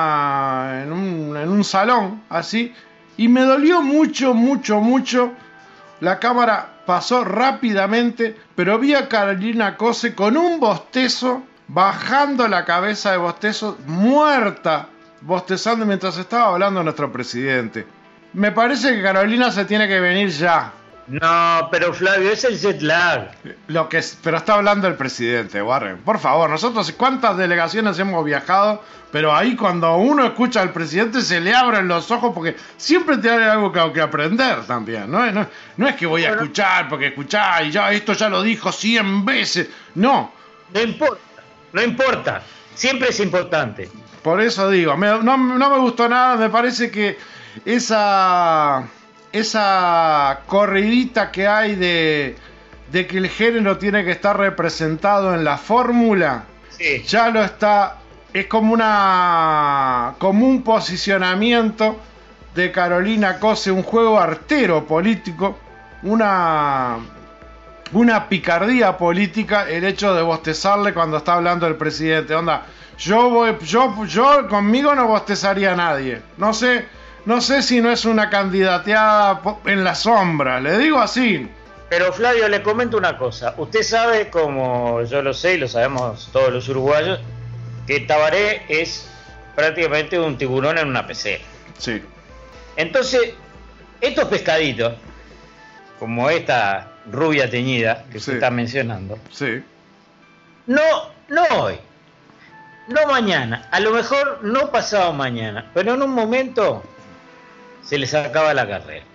un salón así, y me dolió mucho. La cámara pasó rápidamente, pero vi a Carolina Cose con un bostezo, bajando la cabeza de bostezo, muerta, bostezando mientras estaba hablando nuestro presidente. Me parece que Carolina se tiene que venir ya. No, pero Flavio, es el jet lag. Pero está hablando el presidente, Warren. Por favor, nosotros cuántas delegaciones hemos viajado, pero ahí cuando uno escucha al presidente se le abren los ojos porque siempre te hay algo que aprender también. No es que voy a escuchar porque escuchar y ya esto ya lo dijo 100 veces. No. No importa. Siempre es importante. Por eso digo, no me gustó nada. Me parece que esa corridita que hay de que el género tiene que estar representado en la fórmula, sí, ya lo está. Es como un posicionamiento de Carolina Cose, un juego artero político, una una picardía política el hecho de bostezarle cuando está hablando el presidente. Onda, yo conmigo no bostezaría a nadie. No sé si no es una candidateada en la sombra, le digo así. Pero Flavio, le comento una cosa. Usted sabe, como yo lo sé y lo sabemos todos los uruguayos, que Tabaré es prácticamente un tiburón en una pecera. Sí. Entonces, estos pescaditos, como esta rubia teñida que se está mencionando, sí. No hoy, no mañana, a lo mejor no pasado mañana, pero en un momento se les acaba la carrera.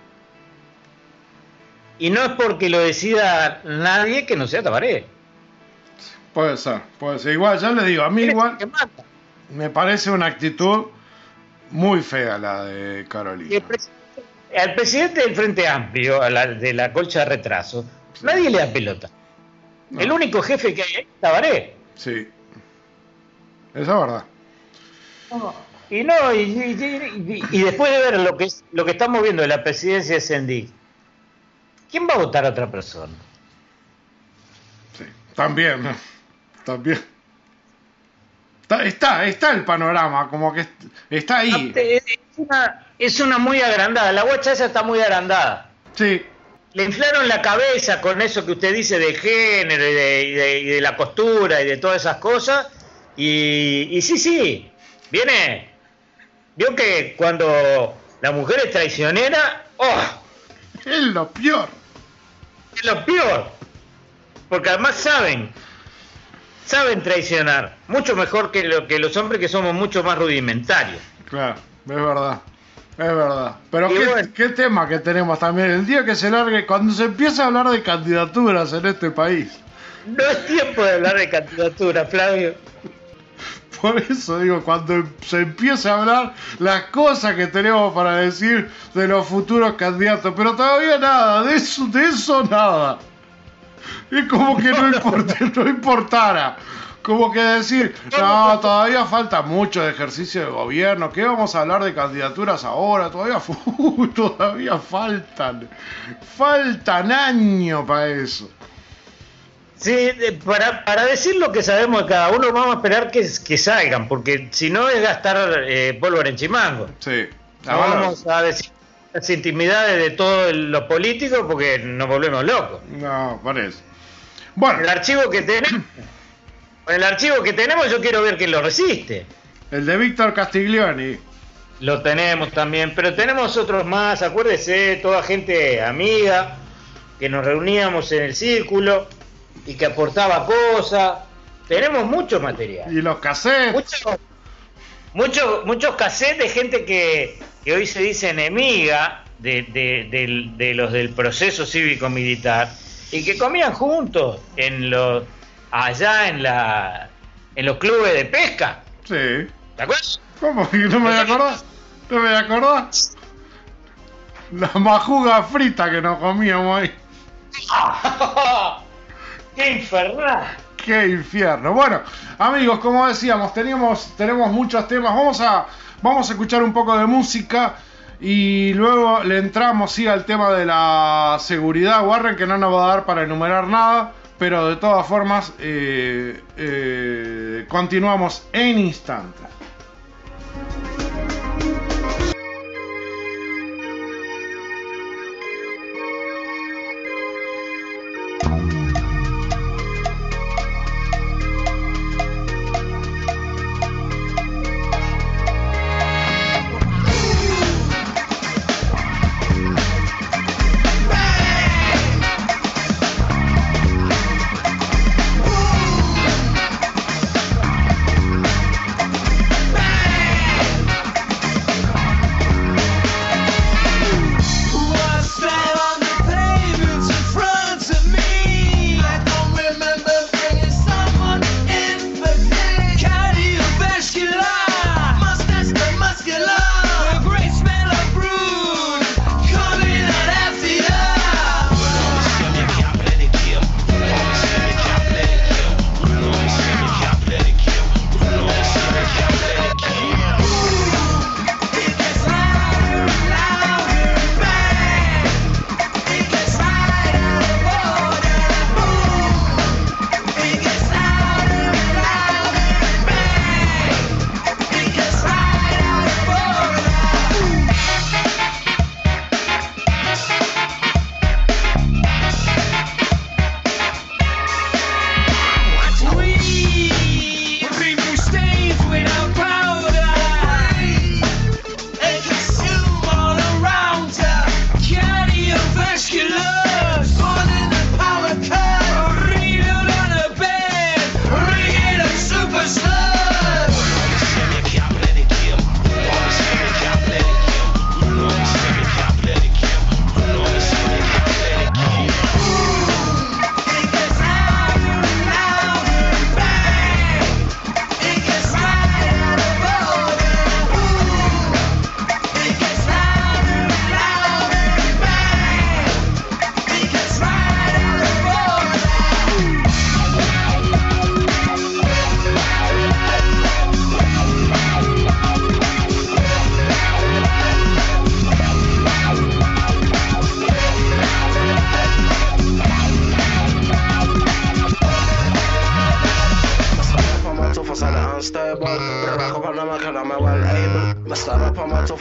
Y no es porque lo decida nadie que no sea Tabaré. Puede ser. Igual, ya le digo, a mí igual me parece una actitud muy fea la de Carolina. Al presidente del Frente Amplio, de la colcha de retraso, sí, nadie le da pelota. No. El único jefe que hay es Tabaré. Sí. Esa es verdad. Y después de ver lo que estamos viendo de la presidencia de Sendic, ¿quién va a votar a otra persona? Sí, también. Está el panorama, como que está ahí. Es una muy agrandada, la guacha esa está muy agrandada. Sí. Le inflaron la cabeza con eso que usted dice de género y de la costura y de todas esas cosas. Y sí, viene. Vio que cuando la mujer es traicionera, ¡oh! Es lo peor. Porque además saben traicionar mucho mejor que los hombres, que somos mucho más rudimentarios. Claro, es verdad. Pero qué tema que tenemos también. El día que se largue, cuando se empieza a hablar de candidaturas en este país. No es tiempo de hablar de candidaturas, Flavio. Por eso digo, cuando se empiece a hablar las cosas que tenemos para decir de los futuros candidatos, pero todavía nada, de eso nada. Es como que no importara. Como que decir, no, todavía falta mucho de ejercicio de gobierno, ¿qué vamos a hablar de candidaturas ahora? Todavía faltan años para eso. Sí, para decir lo que sabemos de cada uno, vamos a esperar que salgan, porque si no es gastar pólvora en chimango. Sí. No vamos a decir las intimidades de todos los políticos porque nos volvemos locos. No, parece. Bueno. El archivo que tenemos yo quiero ver quién lo resiste. El de Víctor Castiglioni. Lo tenemos también, pero tenemos otros más, acuérdese, toda gente amiga, que nos reuníamos en el círculo y que aportaba cosas. Tenemos mucho material. Y los cassettes. Muchos cassettes de gente que hoy se dice enemiga de los del proceso cívico-militar y que comían juntos allá en los clubes de pesca. Sí. ¿Te acuerdas? ¿Cómo? ¿No me acordás? La majuga frita que nos comíamos ahí. ¡Qué infernal! ¡Qué infierno! Bueno, amigos, como decíamos, tenemos muchos temas. Vamos a escuchar un poco de música y luego le entramos al tema de la seguridad. Warren, que no nos va a dar para enumerar nada, pero de todas formas continuamos en instantes.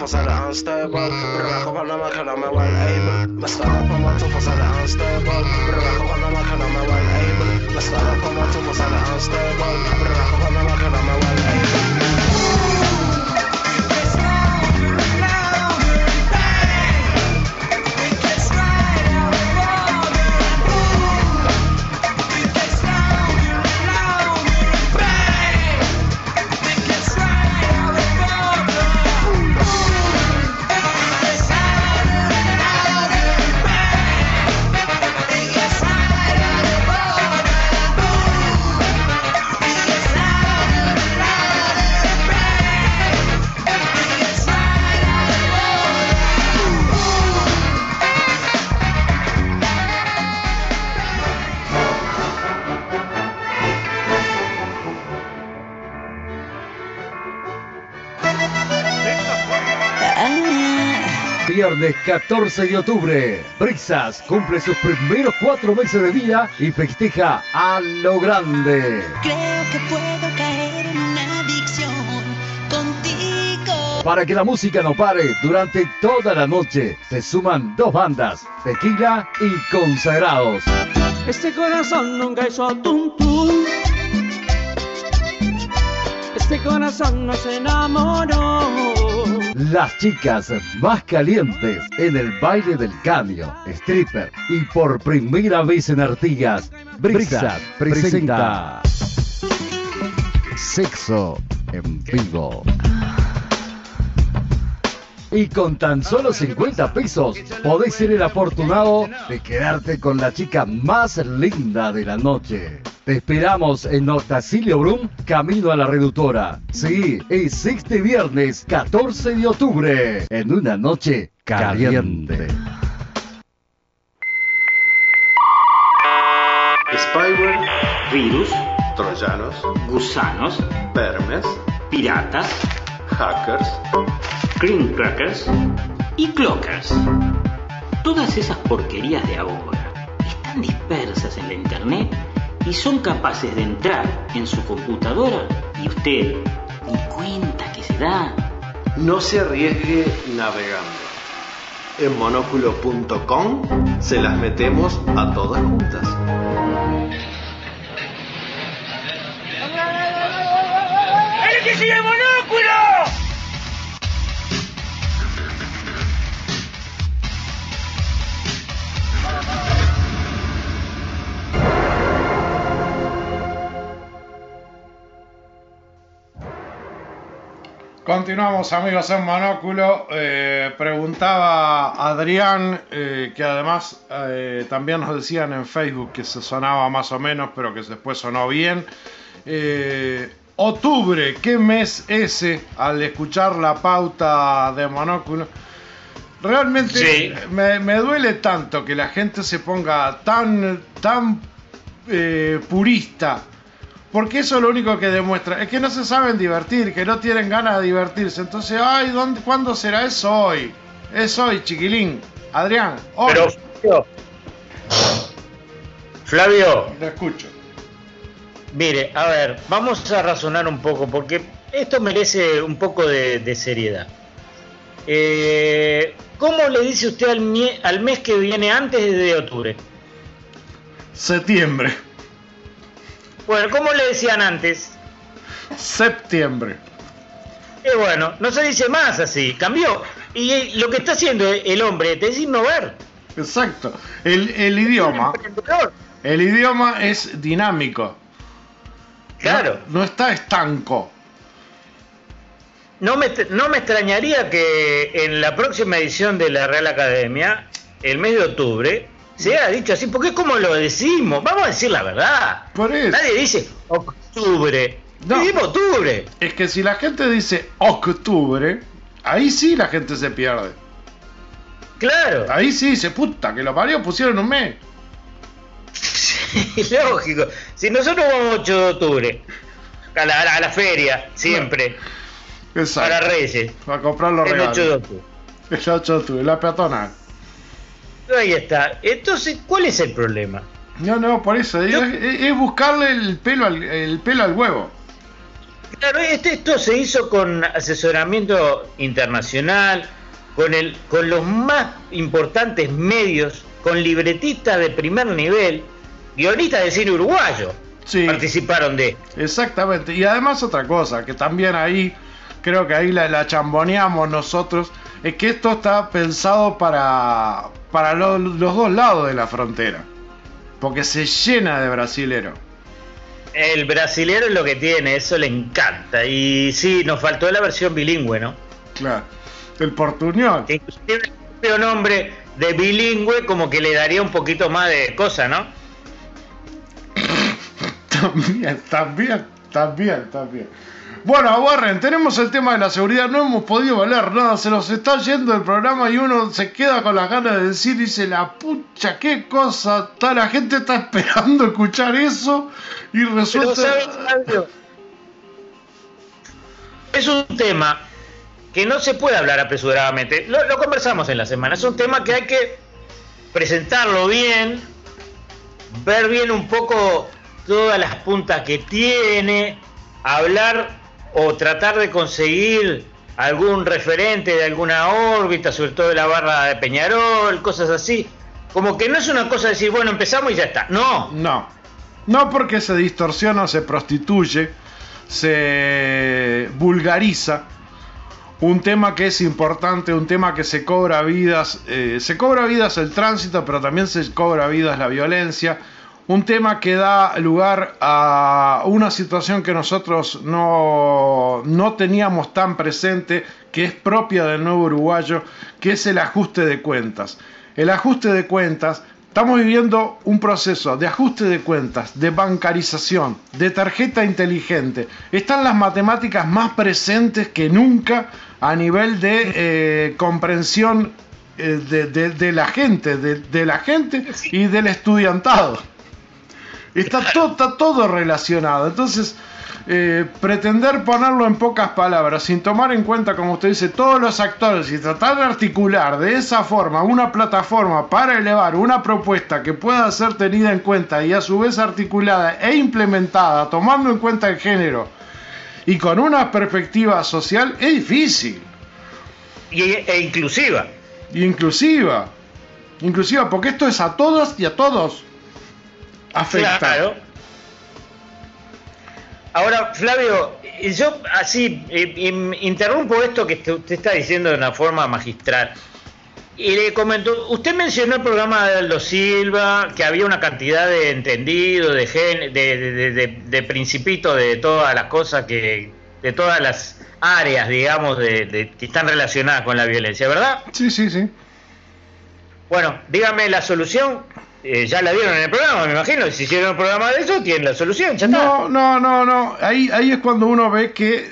toekomst aan de unstable. Bewegen van de maken dan maar wel able. We staan op een toekomst aan de unstable. Bewegen van de maken dan maar wel able. We staan op een toekomst aan de unstable. Bewegen van de maken dan maar wel able. Viernes 14 de octubre, Brisas cumple sus primeros 4 meses de vida y festeja a lo grande. Creo que puedo caer en una adicción contigo. Para que la música no pare durante toda la noche, se suman 2 bandas, Tequila y Consagrados. Este corazón nunca hizo tum tum. Este corazón no se enamoró. Las chicas más calientes en el baile del caño, stripper y por primera vez en Artigas, Brisas presenta Sexo en Vivo. Y con tan solo 50 pesos podés ser el afortunado de quedarte con la chica más linda de la noche. Te esperamos en Octacilio Brum, camino a la Reductora. Sí, es este viernes 14 de octubre, en una noche caliente. Spyware, Virus, troyanos, gusanos, vermes, piratas, hackers, cream crackers y clockers. Todas esas porquerías de ahora están dispersas en la internet y son capaces de entrar en su computadora y usted ni cuenta que se da. no se arriesgue navegando. En monóculo.com se las metemos a todas juntas. ¡El que sigue el monóculo! Continuamos, amigos, en Monóculo. Preguntaba Adrián, que además también nos decían en Facebook que se sonaba más o menos, pero que después sonó bien. Octubre, ¿qué mes ese? Al escuchar la pauta de Monóculo, realmente Sí. me duele tanto que la gente se ponga tan purista. Porque eso es lo único que demuestra. Es que no se saben divertir, que no tienen ganas de divertirse. Entonces, ay, ¿cuándo será eso hoy? Es hoy, chiquilín. Adrián, hoy. Pero, Flavio, Lo escucho. mire, a ver, vamos a razonar un poco, porque esto merece un poco de seriedad. ¿Cómo le dice usted al mes que viene antes de octubre? Septiembre. Bueno, ¿cómo le decían antes? Septiembre. Bueno, no se dice más así, cambió. Y lo que está haciendo el hombre es innovar. Exacto. El idioma. El idioma es dinámico. Claro. No está estanco. No me extrañaría que en la próxima edición de la Real Academia, el mes de octubre, se ha dicho así, porque es como lo decimos, vamos a decir la verdad. Por eso. Nadie dice octubre, No. decimos octubre. Es que si la gente dice octubre, ahí sí la gente se pierde. Claro, Ahí sí dice, puta, que los parió pusieron un mes. lógico. Si nosotros vamos 8 de octubre a la feria, siempre, Exacto. para Reyes, Para comprar los el regalos. 8 de octubre. El 8 de octubre, la peatonal. Ahí está. Entonces, ¿cuál es el problema? No, por eso. Es buscarle el pelo al huevo. Claro, esto se hizo con asesoramiento internacional, con los más importantes medios, con libretistas de primer nivel, guionistas de cine uruguayo. Sí, participaron de. Exactamente. Y además otra cosa, que también ahí, creo que ahí la chamboneamos nosotros, es que esto está pensado para los dos lados de la frontera. Porque se llena de brasilero. El brasilero es lo que tiene, eso le encanta. Y sí, nos faltó la versión bilingüe, ¿no? Claro. El portuñol. Que inclusive el propio nombre de bilingüe como que le daría un poquito más de cosa, ¿no? También. Bueno, Warren, tenemos el tema de la seguridad, no hemos podido valer nada, se nos está yendo el programa y uno se queda con las ganas de decir, dice, la pucha, qué cosa, la gente está esperando escuchar eso y resulta... Pero, ¿sabes algo? Es un tema que no se puede hablar apresuradamente, lo conversamos en la semana, es un tema que hay que presentarlo bien, ver bien un poco todas las puntas que tiene, hablar o tratar de conseguir algún referente de alguna órbita, sobre todo de la barra de Peñarol, cosas así. Como que no es una cosa de decir, bueno, empezamos y ya está. No, porque se distorsiona, se prostituye, se vulgariza. Un tema que es importante, un tema que se cobra vidas el tránsito, pero también se cobra vidas la violencia. Un tema que da lugar a una situación que nosotros no teníamos tan presente, que es propia del nuevo uruguayo, que es el ajuste de cuentas. El ajuste de cuentas, estamos viviendo un proceso de ajuste de cuentas, de bancarización, de tarjeta inteligente. Están las matemáticas más presentes que nunca a nivel de comprensión de la gente, de la gente y del estudiantado. Está todo relacionado. Entonces, pretender ponerlo en pocas palabras, sin tomar en cuenta, como usted dice, todos los actores y tratar de articular de esa forma una plataforma para elevar una propuesta que pueda ser tenida en cuenta y a su vez articulada e implementada, tomando en cuenta el género y con una perspectiva social, es difícil. E inclusiva. Inclusiva, porque esto es a todas y a todos. Afecta. Claro. Ahora, Flavio, yo así interrumpo esto que usted está diciendo de una forma magistral y le comento, usted mencionó el programa de Aldo Silva, que había una cantidad de entendidos, de principitos de todas las cosas de todas las áreas, digamos, que están relacionadas con la violencia, ¿verdad? Sí. Bueno, dígame la solución. Ya la dieron en el programa, me imagino. Si hicieron un programa de eso, tienen la solución. Ya está. No. Ahí es cuando uno ve que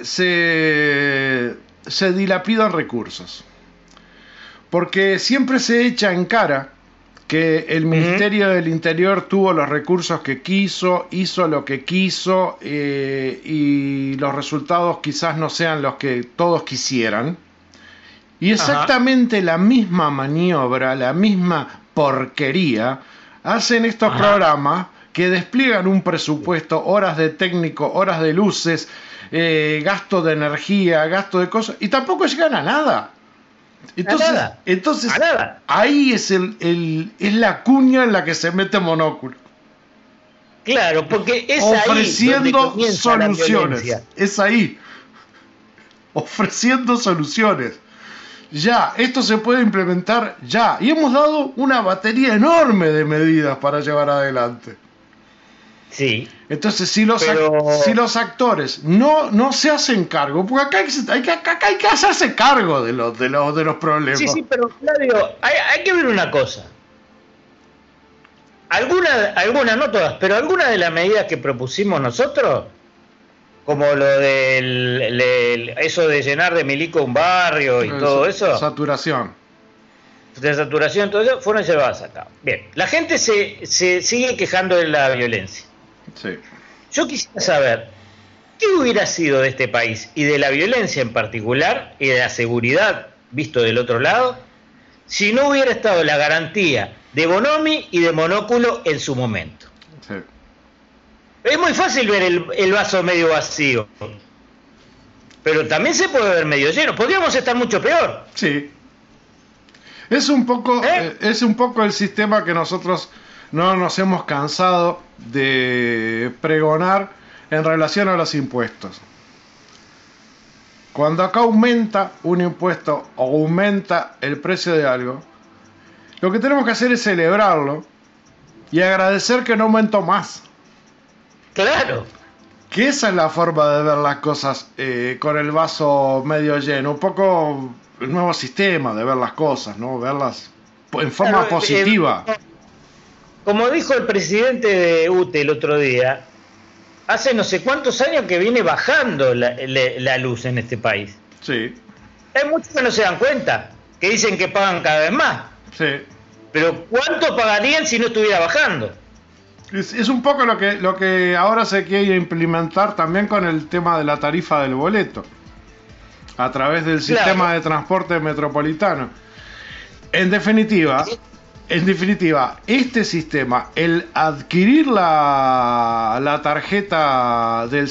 se dilapidan recursos. Porque siempre se echa en cara que el Ministerio del Interior tuvo los recursos que quiso, hizo lo que quiso, y los resultados quizás no sean los que todos quisieran. Y exactamente la misma maniobra, la misma porquería hacen estos programas que despliegan un presupuesto, horas de técnico, horas de luces, gasto de energía, gasto de cosas, y tampoco llegan a nada. Entonces ahí es la cuña en la que se mete Monóculo. Claro, porque es ofreciendo ahí soluciones. Es ahí. Ofreciendo soluciones. Ya, esto se puede implementar ya. Y hemos dado una batería enorme de medidas para llevar adelante. Sí. Entonces, si los actores no se hacen cargo, porque acá hay que hacerse cargo de los problemas. Sí, pero Flavio, hay que ver una cosa. Algunas, no todas, pero algunas de las medidas que propusimos nosotros, como lo eso de llenar de milico un barrio y todo eso. Saturación. De saturación, todo eso, fueron llevadas a cabo. Bien, la gente se sigue quejando de la violencia. Sí. Yo quisiera saber, ¿qué hubiera sido de este país y de la violencia en particular y de la seguridad, visto del otro lado, si no hubiera estado la garantía de Bonomi y de Monóculo en su momento? Sí. Es muy fácil ver el vaso medio vacío. pero también se puede ver medio lleno. Podríamos estar mucho peor. Sí. Es un poco el sistema que nosotros no nos hemos cansado de pregonar en relación a los impuestos. Cuando acá aumenta un impuesto o aumenta el precio de algo, lo que tenemos que hacer es celebrarlo y agradecer que no aumentó más. Claro. Que esa es la forma de ver las cosas con el vaso medio lleno. Un poco el nuevo sistema de ver las cosas, ¿no? Verlas en forma positiva. Como dijo el presidente de UTE el otro día, hace no sé cuántos años que viene bajando la luz en este país. Sí. Hay muchos que no se dan cuenta, que dicen que pagan cada vez más. Sí. Pero ¿cuánto pagarían si no estuviera bajando? Es un poco lo que ahora se quiere implementar también con el tema de la tarifa del boleto, a través del sistema de transporte metropolitano. En definitiva, este sistema, el adquirir la tarjeta del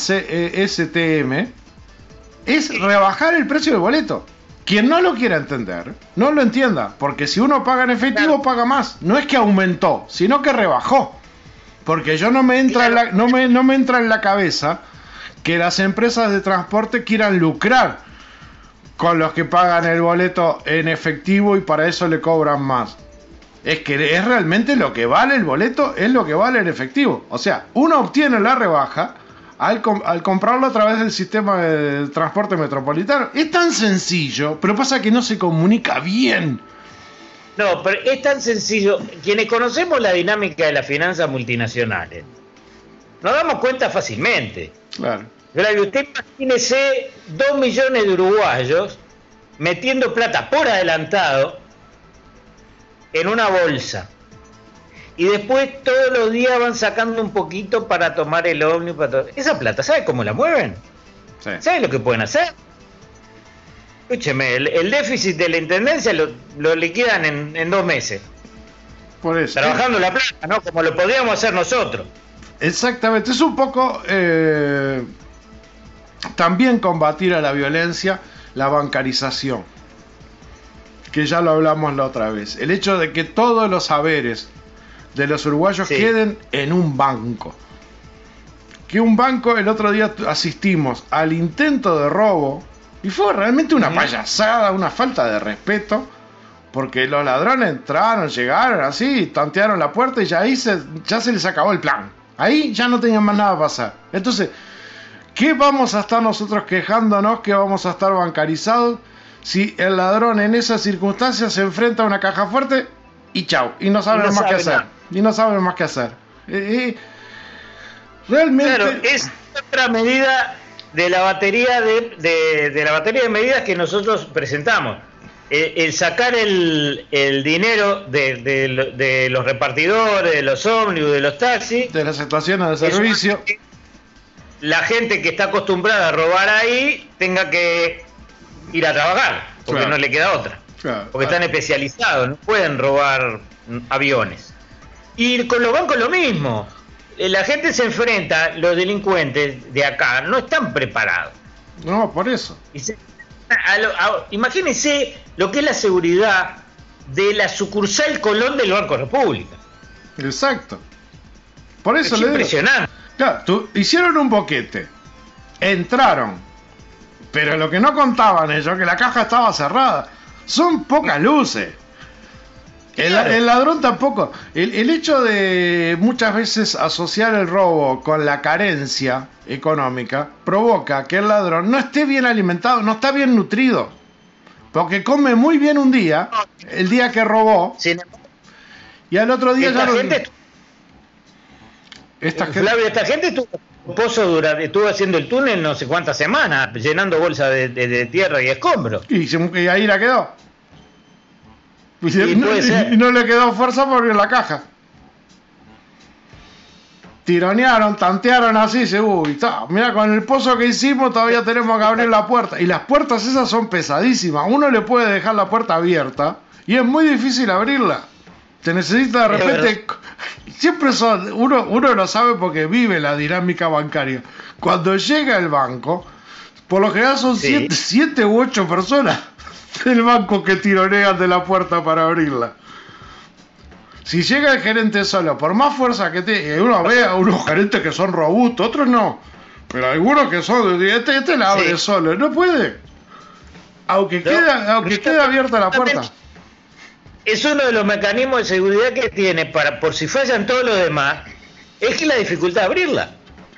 CSTM, es rebajar el precio del boleto. Quien no lo quiera entender, no lo entienda, porque si uno paga en efectivo, paga más. No es que aumentó, sino que rebajó. Porque yo no me entra en la cabeza que las empresas de transporte quieran lucrar con los que pagan el boleto en efectivo y para eso le cobran más. Es que es realmente lo que vale el boleto, es lo que vale en efectivo. O sea, uno obtiene la rebaja al comprarlo a través del sistema de transporte metropolitano. Es tan sencillo, pero pasa que no se comunica bien. No, pero es tan sencillo. Quienes conocemos la dinámica de las finanzas multinacionales, nos damos cuenta fácilmente. Claro. Flavio, usted imagínese 2 millones de uruguayos metiendo plata por adelantado en una bolsa. Y después todos los días van sacando un poquito para tomar el ómnibus. Esa plata, ¿sabe cómo la mueven? Sí. ¿Sabe lo que pueden hacer? Escúcheme, el déficit de la intendencia lo liquidan en 2 meses. Por eso. Trabajando la plata, ¿no? Como lo podríamos hacer nosotros. Exactamente. Es un poco también combatir a la violencia, la bancarización. Que ya lo hablamos la otra vez. El hecho de que todos los saberes de los uruguayos queden en un banco. Que un banco, el otro día asistimos al intento de robo y fue realmente una payasada, una falta de respeto, porque los ladrones entraron, llegaron así, tantearon la puerta y ya ahí ya se les acabó el plan. Ahí ya no tenían más nada que pasar. Entonces, ¿qué vamos a estar nosotros quejándonos que vamos a estar bancarizados si el ladrón en esas circunstancias se enfrenta a una caja fuerte y chau, y no saben más qué hacer? Y no saben más qué hacer. Realmente. Claro, es otra medida de la batería de la batería de medidas que nosotros presentamos. El sacar el dinero de los repartidores, de los ómnibus, de los taxis, de las estaciones de servicio. La gente que está acostumbrada a robar ahí tenga que ir a trabajar, porque no le queda otra. Porque están especializados, no pueden robar aviones. Y con los bancos lo mismo. La gente se enfrenta, los delincuentes de acá no están preparados. No, por eso. Imagínense lo que es la seguridad de la sucursal Colón del Banco República. Exacto. Por eso es impresionante. Claro, hicieron un boquete, entraron, pero lo que no contaban ellos, que la caja estaba cerrada. Son pocas luces. El ladrón tampoco. El hecho de muchas veces asociar el robo con la carencia económica provoca que el ladrón no esté bien alimentado, no está bien nutrido. Porque come muy bien un día, el día que robó, y al otro día ya no. Flavio, esta gente estuvo haciendo el túnel no sé cuántas semanas, llenando bolsas de tierra y escombros. Y ahí la quedó. Y no le quedó fuerza por la caja. Tironearon, tantearon así, mira, con el pozo que hicimos todavía tenemos que abrir la puerta. Y las puertas esas son pesadísimas. Uno le puede dejar la puerta abierta y es muy difícil abrirla. Te necesita de repente. Siempre uno lo sabe porque vive la dinámica bancaria. Cuando llega el banco, Por lo general son 7 u 8 personas del banco que tironean de la puerta para abrirla. Si llega el gerente solo, por más fuerza que tenga, uno ve a unos gerentes que son robustos, otros no. Pero algunos que son, este la abre solo, no puede. Aunque quede abierta la puerta. Es uno de los mecanismos de seguridad que tiene por si fallan todos los demás, es que la dificultad de abrirla.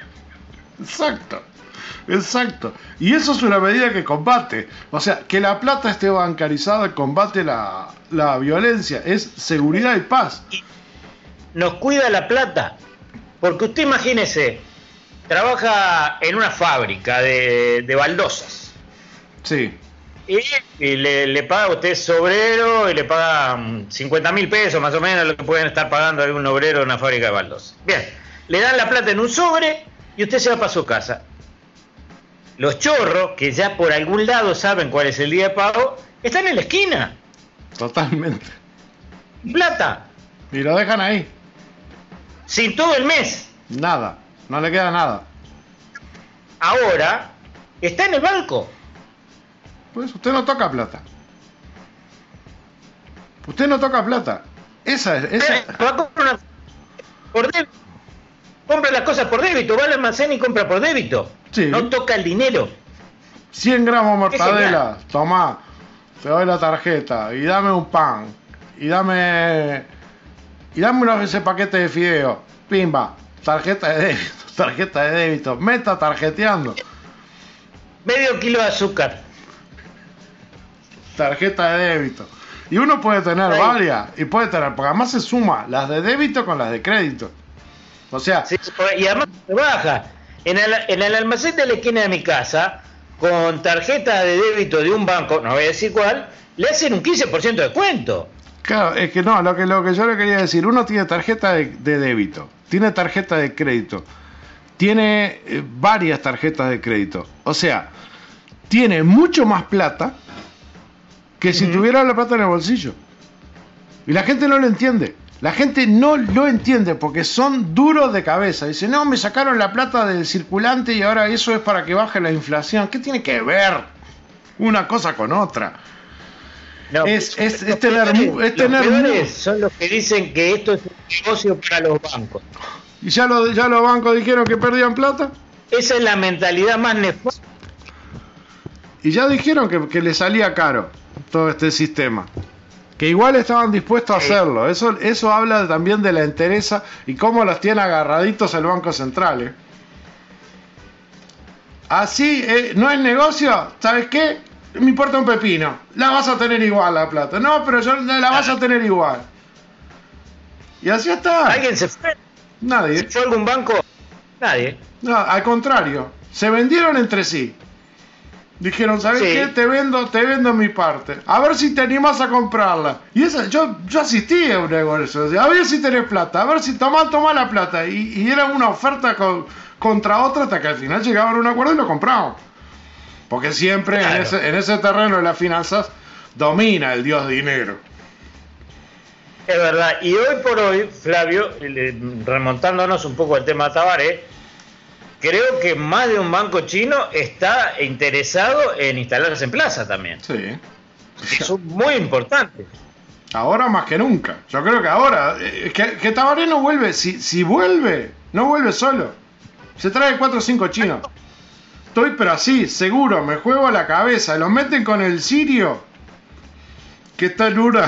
Exacto. Y eso es una medida que combate. O sea, que la plata esté bancarizada combate la violencia. Es seguridad y paz. Y nos cuida la plata. Porque usted imagínese, trabaja en una fábrica de baldosas. Sí. Y le paga a usted es obrero y le paga 50.000 pesos más o menos lo que pueden estar pagando algún obrero en una fábrica de baldosas. Bien, le dan la plata en un sobre y usted se va para su casa. Los chorros, que ya por algún lado saben cuál es el día de pago, están en la esquina. Totalmente. Plata. Y lo dejan ahí. Sin todo el mes. Nada, no le queda nada. Ahora, está en el banco. Pues usted no toca plata. Esa es. Va a comprar por débito. Compra las cosas por débito, va al almacén y compra por débito. Sí. No toca el dinero. 100 gramos de mortadela, tomá, te doy la tarjeta y dame un pan y dame ese paquete de fideo, pimba, tarjeta de débito, meta tarjeteando. Medio kilo de azúcar. Tarjeta de débito. Y uno puede tener varias, y puede tener, porque además se suma las de débito con las de crédito. O sea... Sí, y además se baja. En el almacén de la esquina de mi casa, con tarjeta de débito de un banco, no voy a decir cuál, le hacen un 15% de descuento. Claro, es que no, lo que yo le quería decir, uno tiene tarjeta de débito, tiene tarjeta de crédito, tiene varias tarjetas de crédito. O sea, tiene mucho más plata que si tuviera la plata en el bolsillo. Y la gente no lo entiende. La gente no lo entiende porque son duros de cabeza. Dicen, no, me sacaron la plata del circulante y ahora eso es para que baje la inflación. ¿Qué tiene que ver una cosa con otra? No, es los tener... peores son los que dicen que esto es un negocio para los bancos. ¿Y ya los bancos dijeron que perdían plata? Esa es la mentalidad más nefasta. Y ya dijeron que le salía caro todo este sistema. Que igual estaban dispuestos a hacerlo. Eso habla también de la entereza y cómo los tiene agarraditos el Banco Central. Así, no es negocio, ¿sabes qué? Me importa un pepino. La vas a tener igual la plata. No, pero yo la vas a tener igual. Y así está. ¿Alguien se fue? Nadie. ¿Se fue a algún banco? Nadie. No, al contrario. Se vendieron entre sí. Dijeron, ¿sabes qué? Te vendo mi parte. A ver si te animas a comprarla. Y esa, yo asistí a un negocio. A ver si tenés plata. A ver si toma la plata. Y era una oferta contra otra hasta que al final llegaban a un acuerdo y lo compramos. Porque siempre en ese terreno de las finanzas domina el dios dinero. Es verdad. Y hoy por hoy, Flavio, remontándonos un poco al tema Tabaré, creo que más de un banco chino está interesado en instalarse en plaza también. Sí. Eso es muy importante. Ahora más que nunca. Yo creo que ahora, que Tabaré no vuelve, si vuelve, no vuelve solo. Se trae 4 o 5 chinos. Estoy pero así, seguro, me juego a la cabeza. Lo meten con el sirio, que está en una...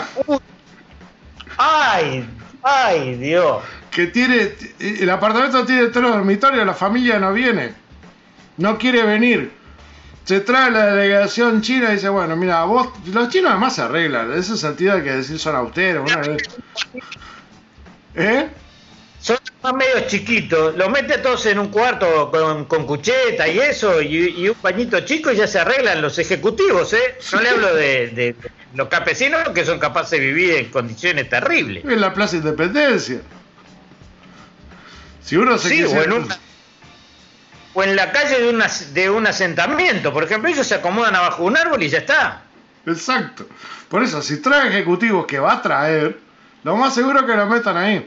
¡Ay, Dios! Que el apartamento tiene 3 dormitorios, la familia no viene. No quiere venir. Se trae la delegación china y dice, bueno, mira, vos... Los chinos además se arreglan, en ese sentido hay que decir son austeros. Son más medio chiquitos, los mete a todos en un cuarto con cucheta y eso, y un pañito chico y ya se arreglan los ejecutivos, No le hablo de los campesinos que son capaces de vivir en condiciones terribles. En la Plaza Independencia. Si uno se quisiera... o en la calle de un asentamiento, por ejemplo, ellos se acomodan abajo de un árbol y ya está. Exacto. Por eso, si trae ejecutivos que va a traer, lo más seguro es que lo metan ahí.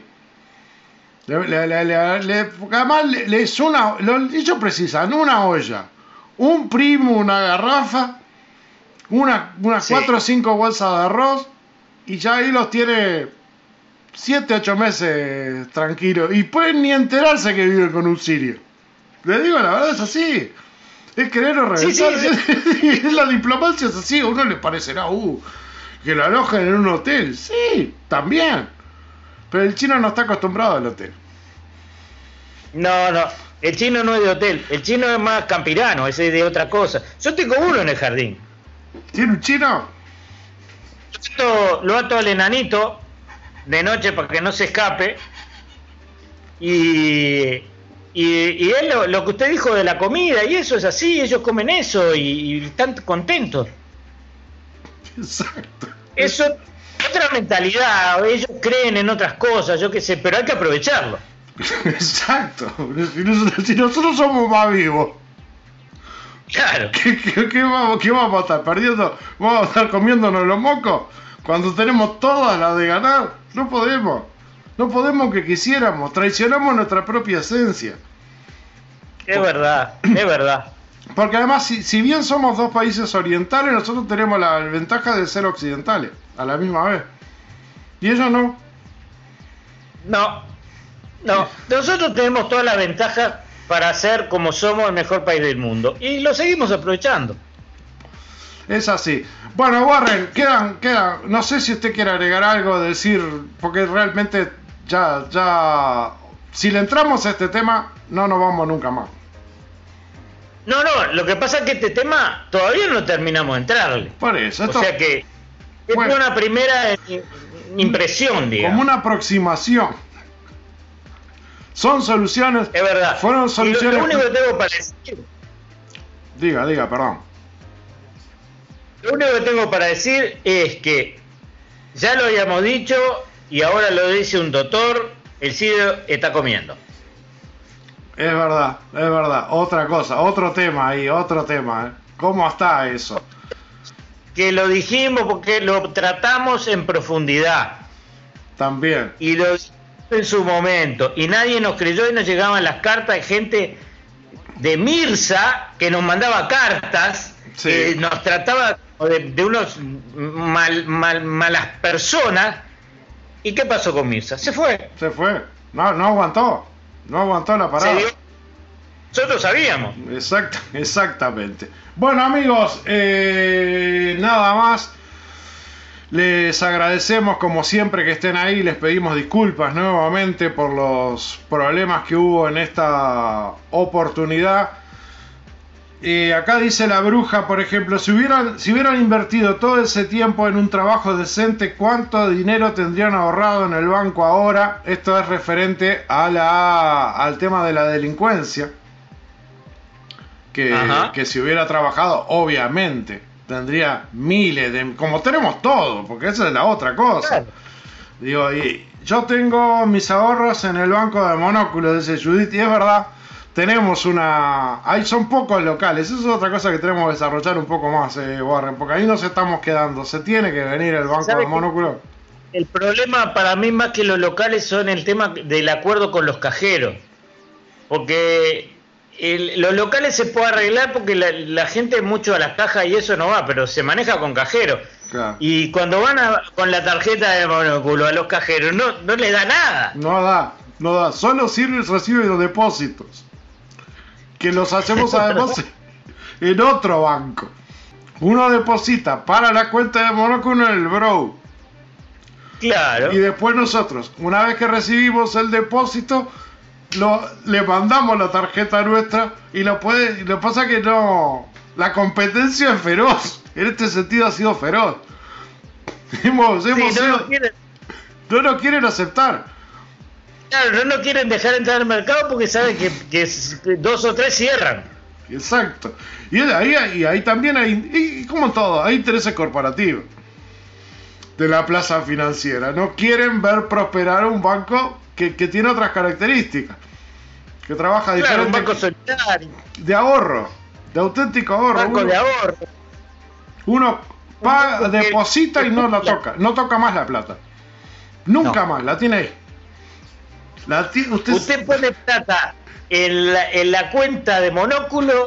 Porque además ellos precisan una olla, un primo, una garrafa, unas 4 o 5 bolsas de arroz, y ya ahí los tiene 7, 8 meses tranquilos. Y pueden ni enterarse que vive con un sirio. Le digo, la verdad es así. Es querer o reventar. Sí. La diplomacia es así. A uno le parecerá, que lo alojen en un hotel. Sí, también. Pero el chino no está acostumbrado al hotel. No. El chino no es de hotel. El chino es más campirano, ese es de otra cosa. Yo tengo uno en el jardín. ¿Tiene un chino? Lo ato al enanito de noche para que no se escape. Y él, lo que usted dijo de la comida, y eso es así, ellos comen eso y están contentos. Exacto. Eso es otra mentalidad, ellos creen en otras cosas, yo qué sé, pero hay que aprovecharlo. Exacto. Si nosotros somos más vivos, claro. ¿Qué vamos a estar perdiendo? ¿Vamos a estar comiéndonos los mocos? Cuando tenemos todas las de ganar, no podemos. No podemos que quisiéramos, traicionamos nuestra propia esencia. Es verdad. Porque además, si bien somos dos países orientales, nosotros tenemos la ventaja de ser occidentales, a la misma vez. Y ellos no. No. Nosotros tenemos todas las ventajas para ser, como somos, el mejor país del mundo. Y lo seguimos aprovechando. Es así. Bueno, Warren, quedan. No sé si usted quiere agregar algo, decir, porque realmente ya. Si le entramos a este tema, no nos vamos nunca más. No, lo que pasa es que este tema todavía no terminamos de entrarle. Por eso. O sea que es una primera impresión, digamos. Como una aproximación. Son soluciones. Es verdad. Fueron soluciones. Lo único que tengo para decir. Diga, perdón. Lo único que tengo para decir es que ya lo habíamos dicho y ahora lo dice un doctor, el sirio está comiendo. Es verdad. Otra cosa, otro tema. ¿Cómo está eso? Que lo dijimos porque lo tratamos en profundidad. También. Y lo en su momento. Y nadie nos creyó y nos llegaban las cartas de gente de Mirza que nos mandaba cartas. Sí. Nos trataba de unos malas personas. ¿Y qué pasó con Mirza? Se fue. No aguantó la parada. Nosotros sabíamos. Exactamente. Bueno, amigos, nada más. Les agradecemos como siempre que estén ahí. Les pedimos disculpas nuevamente por los problemas que hubo en esta oportunidad. Acá dice la bruja, por ejemplo, si hubieran invertido todo ese tiempo en un trabajo decente, ¿cuánto dinero tendrían ahorrado en el banco ahora? Esto es referente al tema de la delincuencia. Que si hubiera trabajado, obviamente, tendría miles como tenemos todo, porque esa es la otra cosa. Claro. Digo, y yo tengo mis ahorros en el banco de Monóculo, dice Judith, y es verdad. Tenemos ahí son pocos locales, eso es otra cosa que tenemos que desarrollar un poco más, Warren, porque ahí nos estamos quedando, se tiene que venir el banco de Monóculo. El problema para mí más que los locales son el tema del acuerdo con los cajeros, porque los locales se puede arreglar porque la gente mucho a las cajas y eso no va, pero se maneja con cajeros. Claro. Y cuando van con la tarjeta de Monóculo a los cajeros no les da nada. No da, solo sirve y recibe los depósitos. Que los hacemos además en otro banco. Uno deposita para la cuenta de Monóculo en el Bro. Claro. Y después nosotros, una vez que recibimos el depósito, le mandamos la tarjeta nuestra y lo pasa que no. La competencia es feroz. En este sentido ha sido feroz. No nos quieren aceptar. Claro, no quieren dejar entrar al mercado porque saben que 2 o 3 cierran. Exacto. Y ahí también hay, como todo, hay intereses corporativos de la plaza financiera. No quieren ver prosperar un banco que tiene otras características. Que trabaja diferente. Un banco solidario. De ahorro. De auténtico ahorro. Banco de ahorro. Uno paga, deposita y no la toca. No toca más la plata. Nunca más, la tiene ahí. Usted pone plata en la cuenta de Monóculo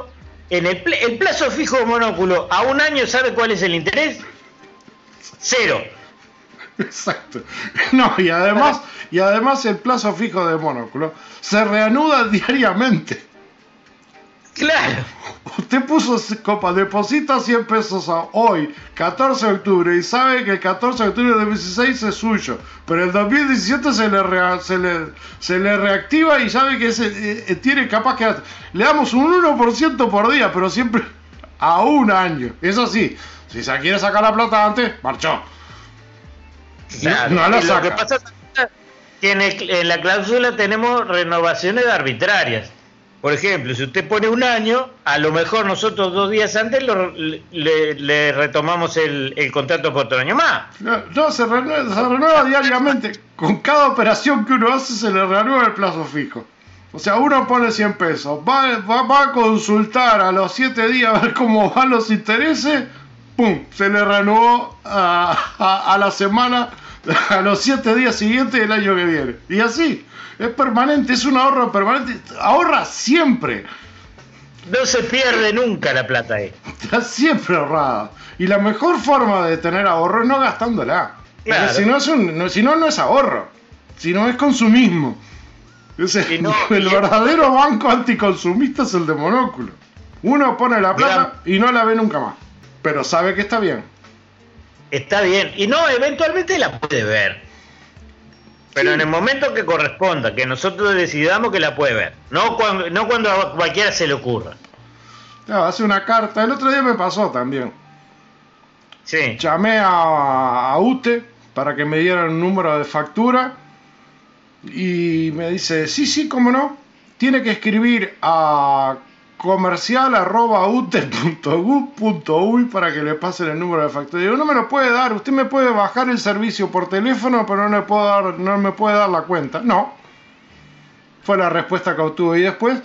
En el plazo fijo de Monóculo, a un año, ¿sabe cuál es el interés? 0. Exacto. No, y además el plazo fijo de Monóculo se reanuda diariamente. Claro. Usted puso deposita 100 pesos hoy, 14 de octubre, y sabe que el 14 de octubre de 2016 es suyo, pero el 2017 se le reactiva y sabe que tiene capaz que le damos un 1% por día, pero siempre a un año. Eso sí, si se quiere sacar la plata antes, marchó. Claro, no la saca. Lo que pasa es que en la cláusula tenemos renovaciones arbitrarias. Por ejemplo, si usted pone un año, a lo mejor nosotros 2 días antes le retomamos el contrato por otro año más. No, se renueva diariamente. Con cada operación que uno hace se le renueva el plazo fijo. O sea, uno pone 100 pesos, va a consultar a los 7 días a ver cómo van los intereses, ¡pum! Se le renovó a la semana, a los 7 días siguientes del año que viene. Y así. Es permanente, es un ahorro permanente. Ahorra siempre. No se pierde nunca la plata ahí. Está siempre ahorrada. Y la mejor forma de tener ahorro es no gastándola. Claro. Si no es ahorro. Si no es consumismo. El verdadero banco anticonsumista es el de Monóculo. Uno pone la plata y no la ve nunca más. Pero sabe que está bien. Está bien. Y no, eventualmente la puede ver. Pero sí, en el momento que corresponda, que nosotros decidamos que la puede ver, no cuando a cualquiera se le ocurra. Claro, hace una carta, el otro día me pasó también. Sí. Llamé a UTE para que me dieran un número de factura y me dice, sí, cómo no, tiene que escribir a comercial@ute.gov.uy para que le pasen el número de factura. Digo, no me lo puede dar, usted me puede bajar el servicio por teléfono, pero no me puede dar la cuenta. No. Fue la respuesta que obtuve. Y después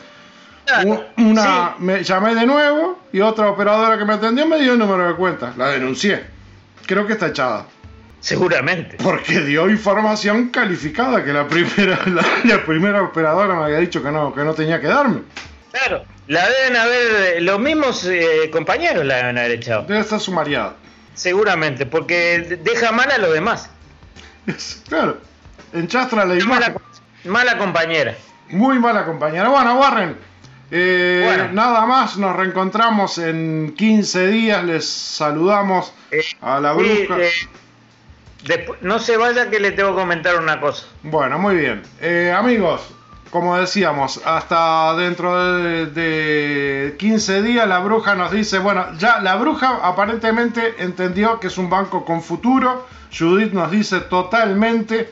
me llamé de nuevo y otra operadora que me atendió me dio el número de cuenta. La denuncié. Creo que está echada. Seguramente. Porque dio información calificada que la primera operadora me había dicho que no tenía que darme. Claro. La deben haber, los mismos compañeros la deben haber echado. Debe estar sumariada. Seguramente, porque deja mal a los demás. Claro, enchastra la imagen. Mala compañera. Muy mala compañera. Bueno, Warren, nada más, nos reencontramos en 15 días, les saludamos a la bruja. No se vaya que le tengo que comentar una cosa. Bueno, muy bien. Amigos, como decíamos, hasta dentro de 15 días la bruja nos dice, bueno, ya la bruja aparentemente entendió que es un banco con futuro, Judith nos dice totalmente,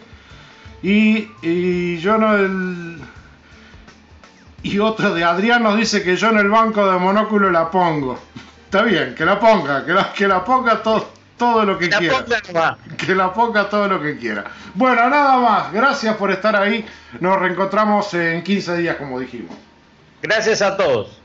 y yo no y otro de Adrián nos dice que yo en el banco de Monóculo la pongo. Está bien, que la ponga, que la ponga todo lo que quiera. Que la ponga todo lo que quiera. Bueno, nada más. Gracias por estar ahí. Nos reencontramos en 15 días, como dijimos. Gracias a todos.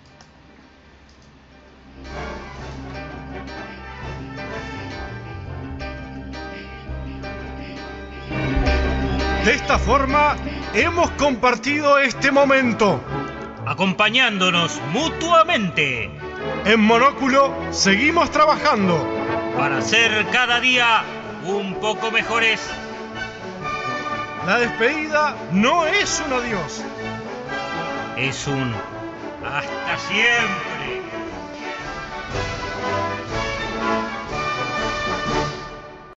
De esta forma, hemos compartido este momento, acompañándonos mutuamente. En Monóculo seguimos trabajando para ser cada día un poco mejores. La despedida no es un adiós. Es un hasta siempre.